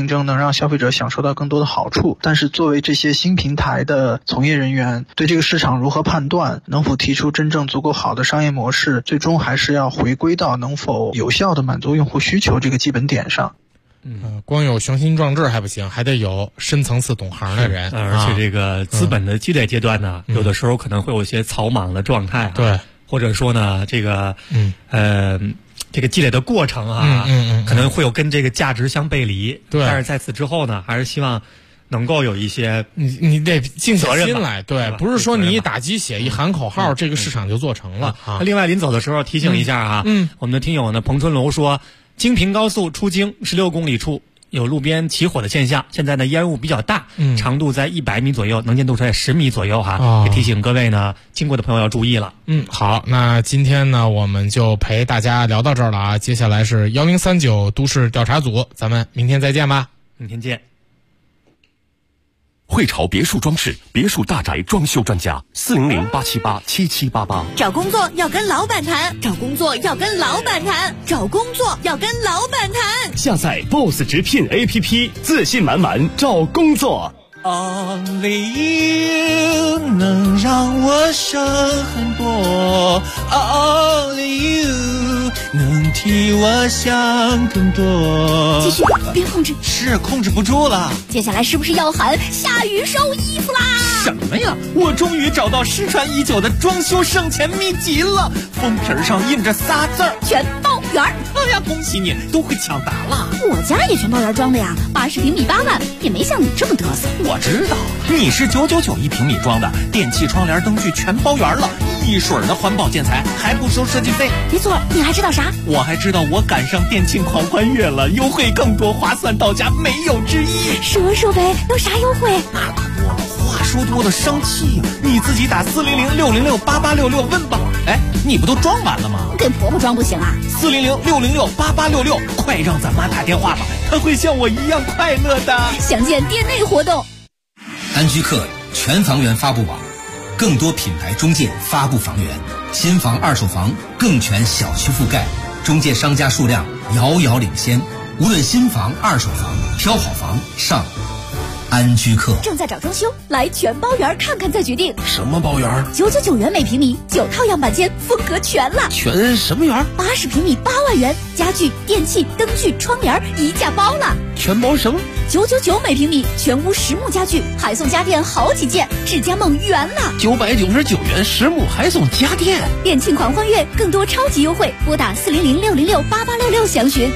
让消费者享受到更多的好处。但是作为这些新平台的从业人员，对这个市场如何判断，能否提出真正足够好的商业模式，最终还是要回归到能否有效的满足用户需求这个基本点上。 光有雄心壮志还不行，还得有深层次懂行的人。 而且这个资本的积累阶段呢，有的时候可能会有一些草莽的状态， 对， 或者说呢，这个这个积累的过程可能会有跟这个价值相背离。 对， 但是在此之后呢，还是希望能够有一些你得静下心来， 对， 不是说你一打鸡血一喊口号，这个市场就做成了。 另外临走的时候提醒一下我们的听友呢，彭春楼说，京平高速出京16公里处有路边起火的现象，现在呢烟雾比较大，长度在100米左右，能见度在10米左右也提醒各位呢经过的朋友要注意了。 好，那今天呢我们就陪大家聊到这儿了接下来是1039都市调查组，咱们明天再见吧。 明天见。 汇潮别墅装饰，别墅大宅装修专家，400-878-7788。 找工作要跟老板谈，找工作要跟老板谈，找工作要跟老板谈。 下载 BOSS 直聘 APP， 自信满满找工作。 Only you 能让我省很多 ，Only you 能替我想更多。 继续，别控制， 是控制不住了。 接下来是不是要喊下雨收衣服啦？ 什么呀？我终于找到失传已久的装修省钱秘籍了，封皮上印着仨字儿： 全包圆。 哎呀，恭喜你，都会抢答了。 我家也全包圆装的呀，80平米8万，也没像你这么嘚瑟。 我知道，你是999一平米装的，电器、窗帘、灯具全包圆了，一水儿的环保建材，还不收设计费。 别错，你还知道啥？ 我还知道我赶上电庆狂欢月了，优惠更多，划算到家，没有之一。 说说呗，有啥优惠？ 我话说多了生气呀，你自己打400-606-8866问吧。哎，你不都装完了吗？ 给婆婆装不行啊 ？400-606-8866，快让咱妈打电话吧，她会像我一样快乐的。 详见店内活动。 安居客全房源发布网，更多品牌中介发布房源，新房二手房更全小区覆盖，中介商家数量遥遥领先。无论新房二手房，挑好房上安居客。 正在找装修，来全包圆看看再决定。 什么包圆 ？999元每平米，9套样板间，风格全了。 全什么圆 ？80平米8万元，家具、电器、灯具、窗帘一价包了。 全包什么 ？999每平米，全屋实木家具，还送家电好几件，智家梦圆了。 999元实木还送家电。 店庆狂欢月，更多超级优惠，拨打400-606-8866详询。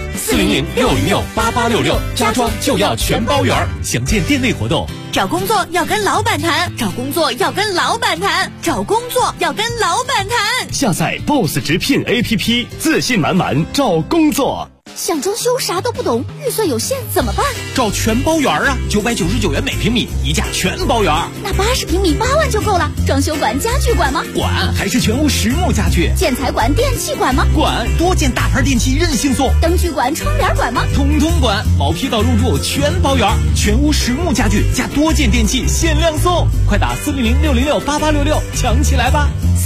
400-606-8866，家装就要全包圆。详见店内活动。 找工作要跟老板谈，找工作要跟老板谈，找工作要跟老板谈。 下载 BOSS 直聘 APP， 自信满满找工作。 想装修啥都不懂，预算有限怎么办？ 找全包圆啊，999元每平米，一价全包圆。 那80平米8万就够了。装修管、家具管吗？ 管，还是全屋实木家具。 建材管、电器管吗？ 管，多件大牌电器任性送。 灯具管、窗帘管吗？ 统统管，毛坯到入住全包圆，全屋实木家具加多件电器限量送。快打400-606-8866抢起来吧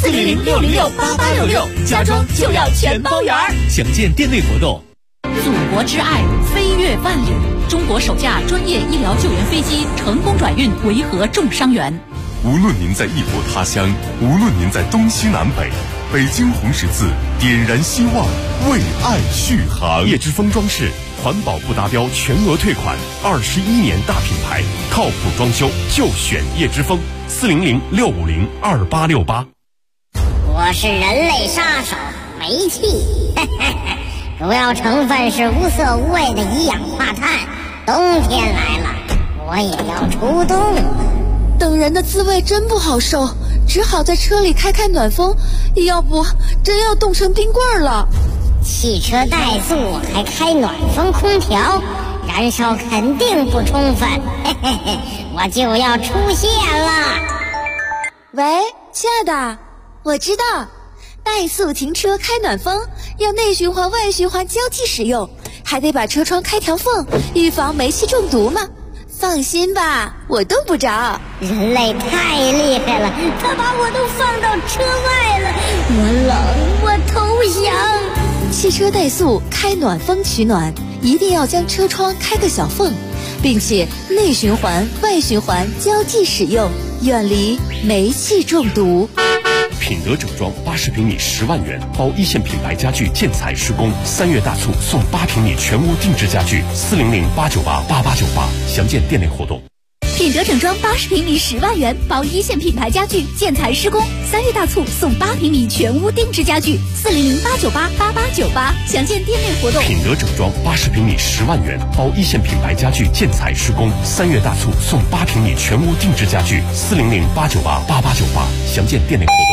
！400-606-8866，家装就要全包圆。 详见店内活动。 祖国之爱，飞越万里。中国首架专业医疗救援飞机成功转运维和重伤员。 无论您在异国他乡，无论您在东西南北，北京红十字点燃希望，为爱续航。叶之峰装饰，环保不达标全额退款，21年大品牌，靠谱装修就选叶之峰。400-650-2868。 我是人类杀手煤气，主要成分是无色无味的一氧化碳。冬天来了，我也要出动了。 等人的滋味真不好受，只好在车里开暖风，要不真要冻成冰棍了。 汽车怠速还开暖风空调，燃烧肯定不充分，我就要出现了。 喂，亲爱的，我知道，怠速停车开暖风要内循环外循环交替使用，还得把车窗开条缝，预防煤气中毒嘛。放心吧，我冻不着。 人类太厉害了，他把我都放到车外了，我冷，我投降。 汽车怠速开暖风取暖，一定要将车窗开个小缝， 并且内循环、外循环交替使用，远离煤气中毒。 品德整装80平米10万元，包一线品牌家具建材施工，3月大促送8平米全屋定制家具，400-898-8898，详见店内活动。 品德整装80平米10万元，包一线品牌家具建材施工，3月大促送8平米全屋定制家具，400-898-8898，详见店内活动。 品德整装80平米10万元，包一线品牌家具建材施工，3月大促送8平米全屋定制家具，400-898-8898，详见店内活动。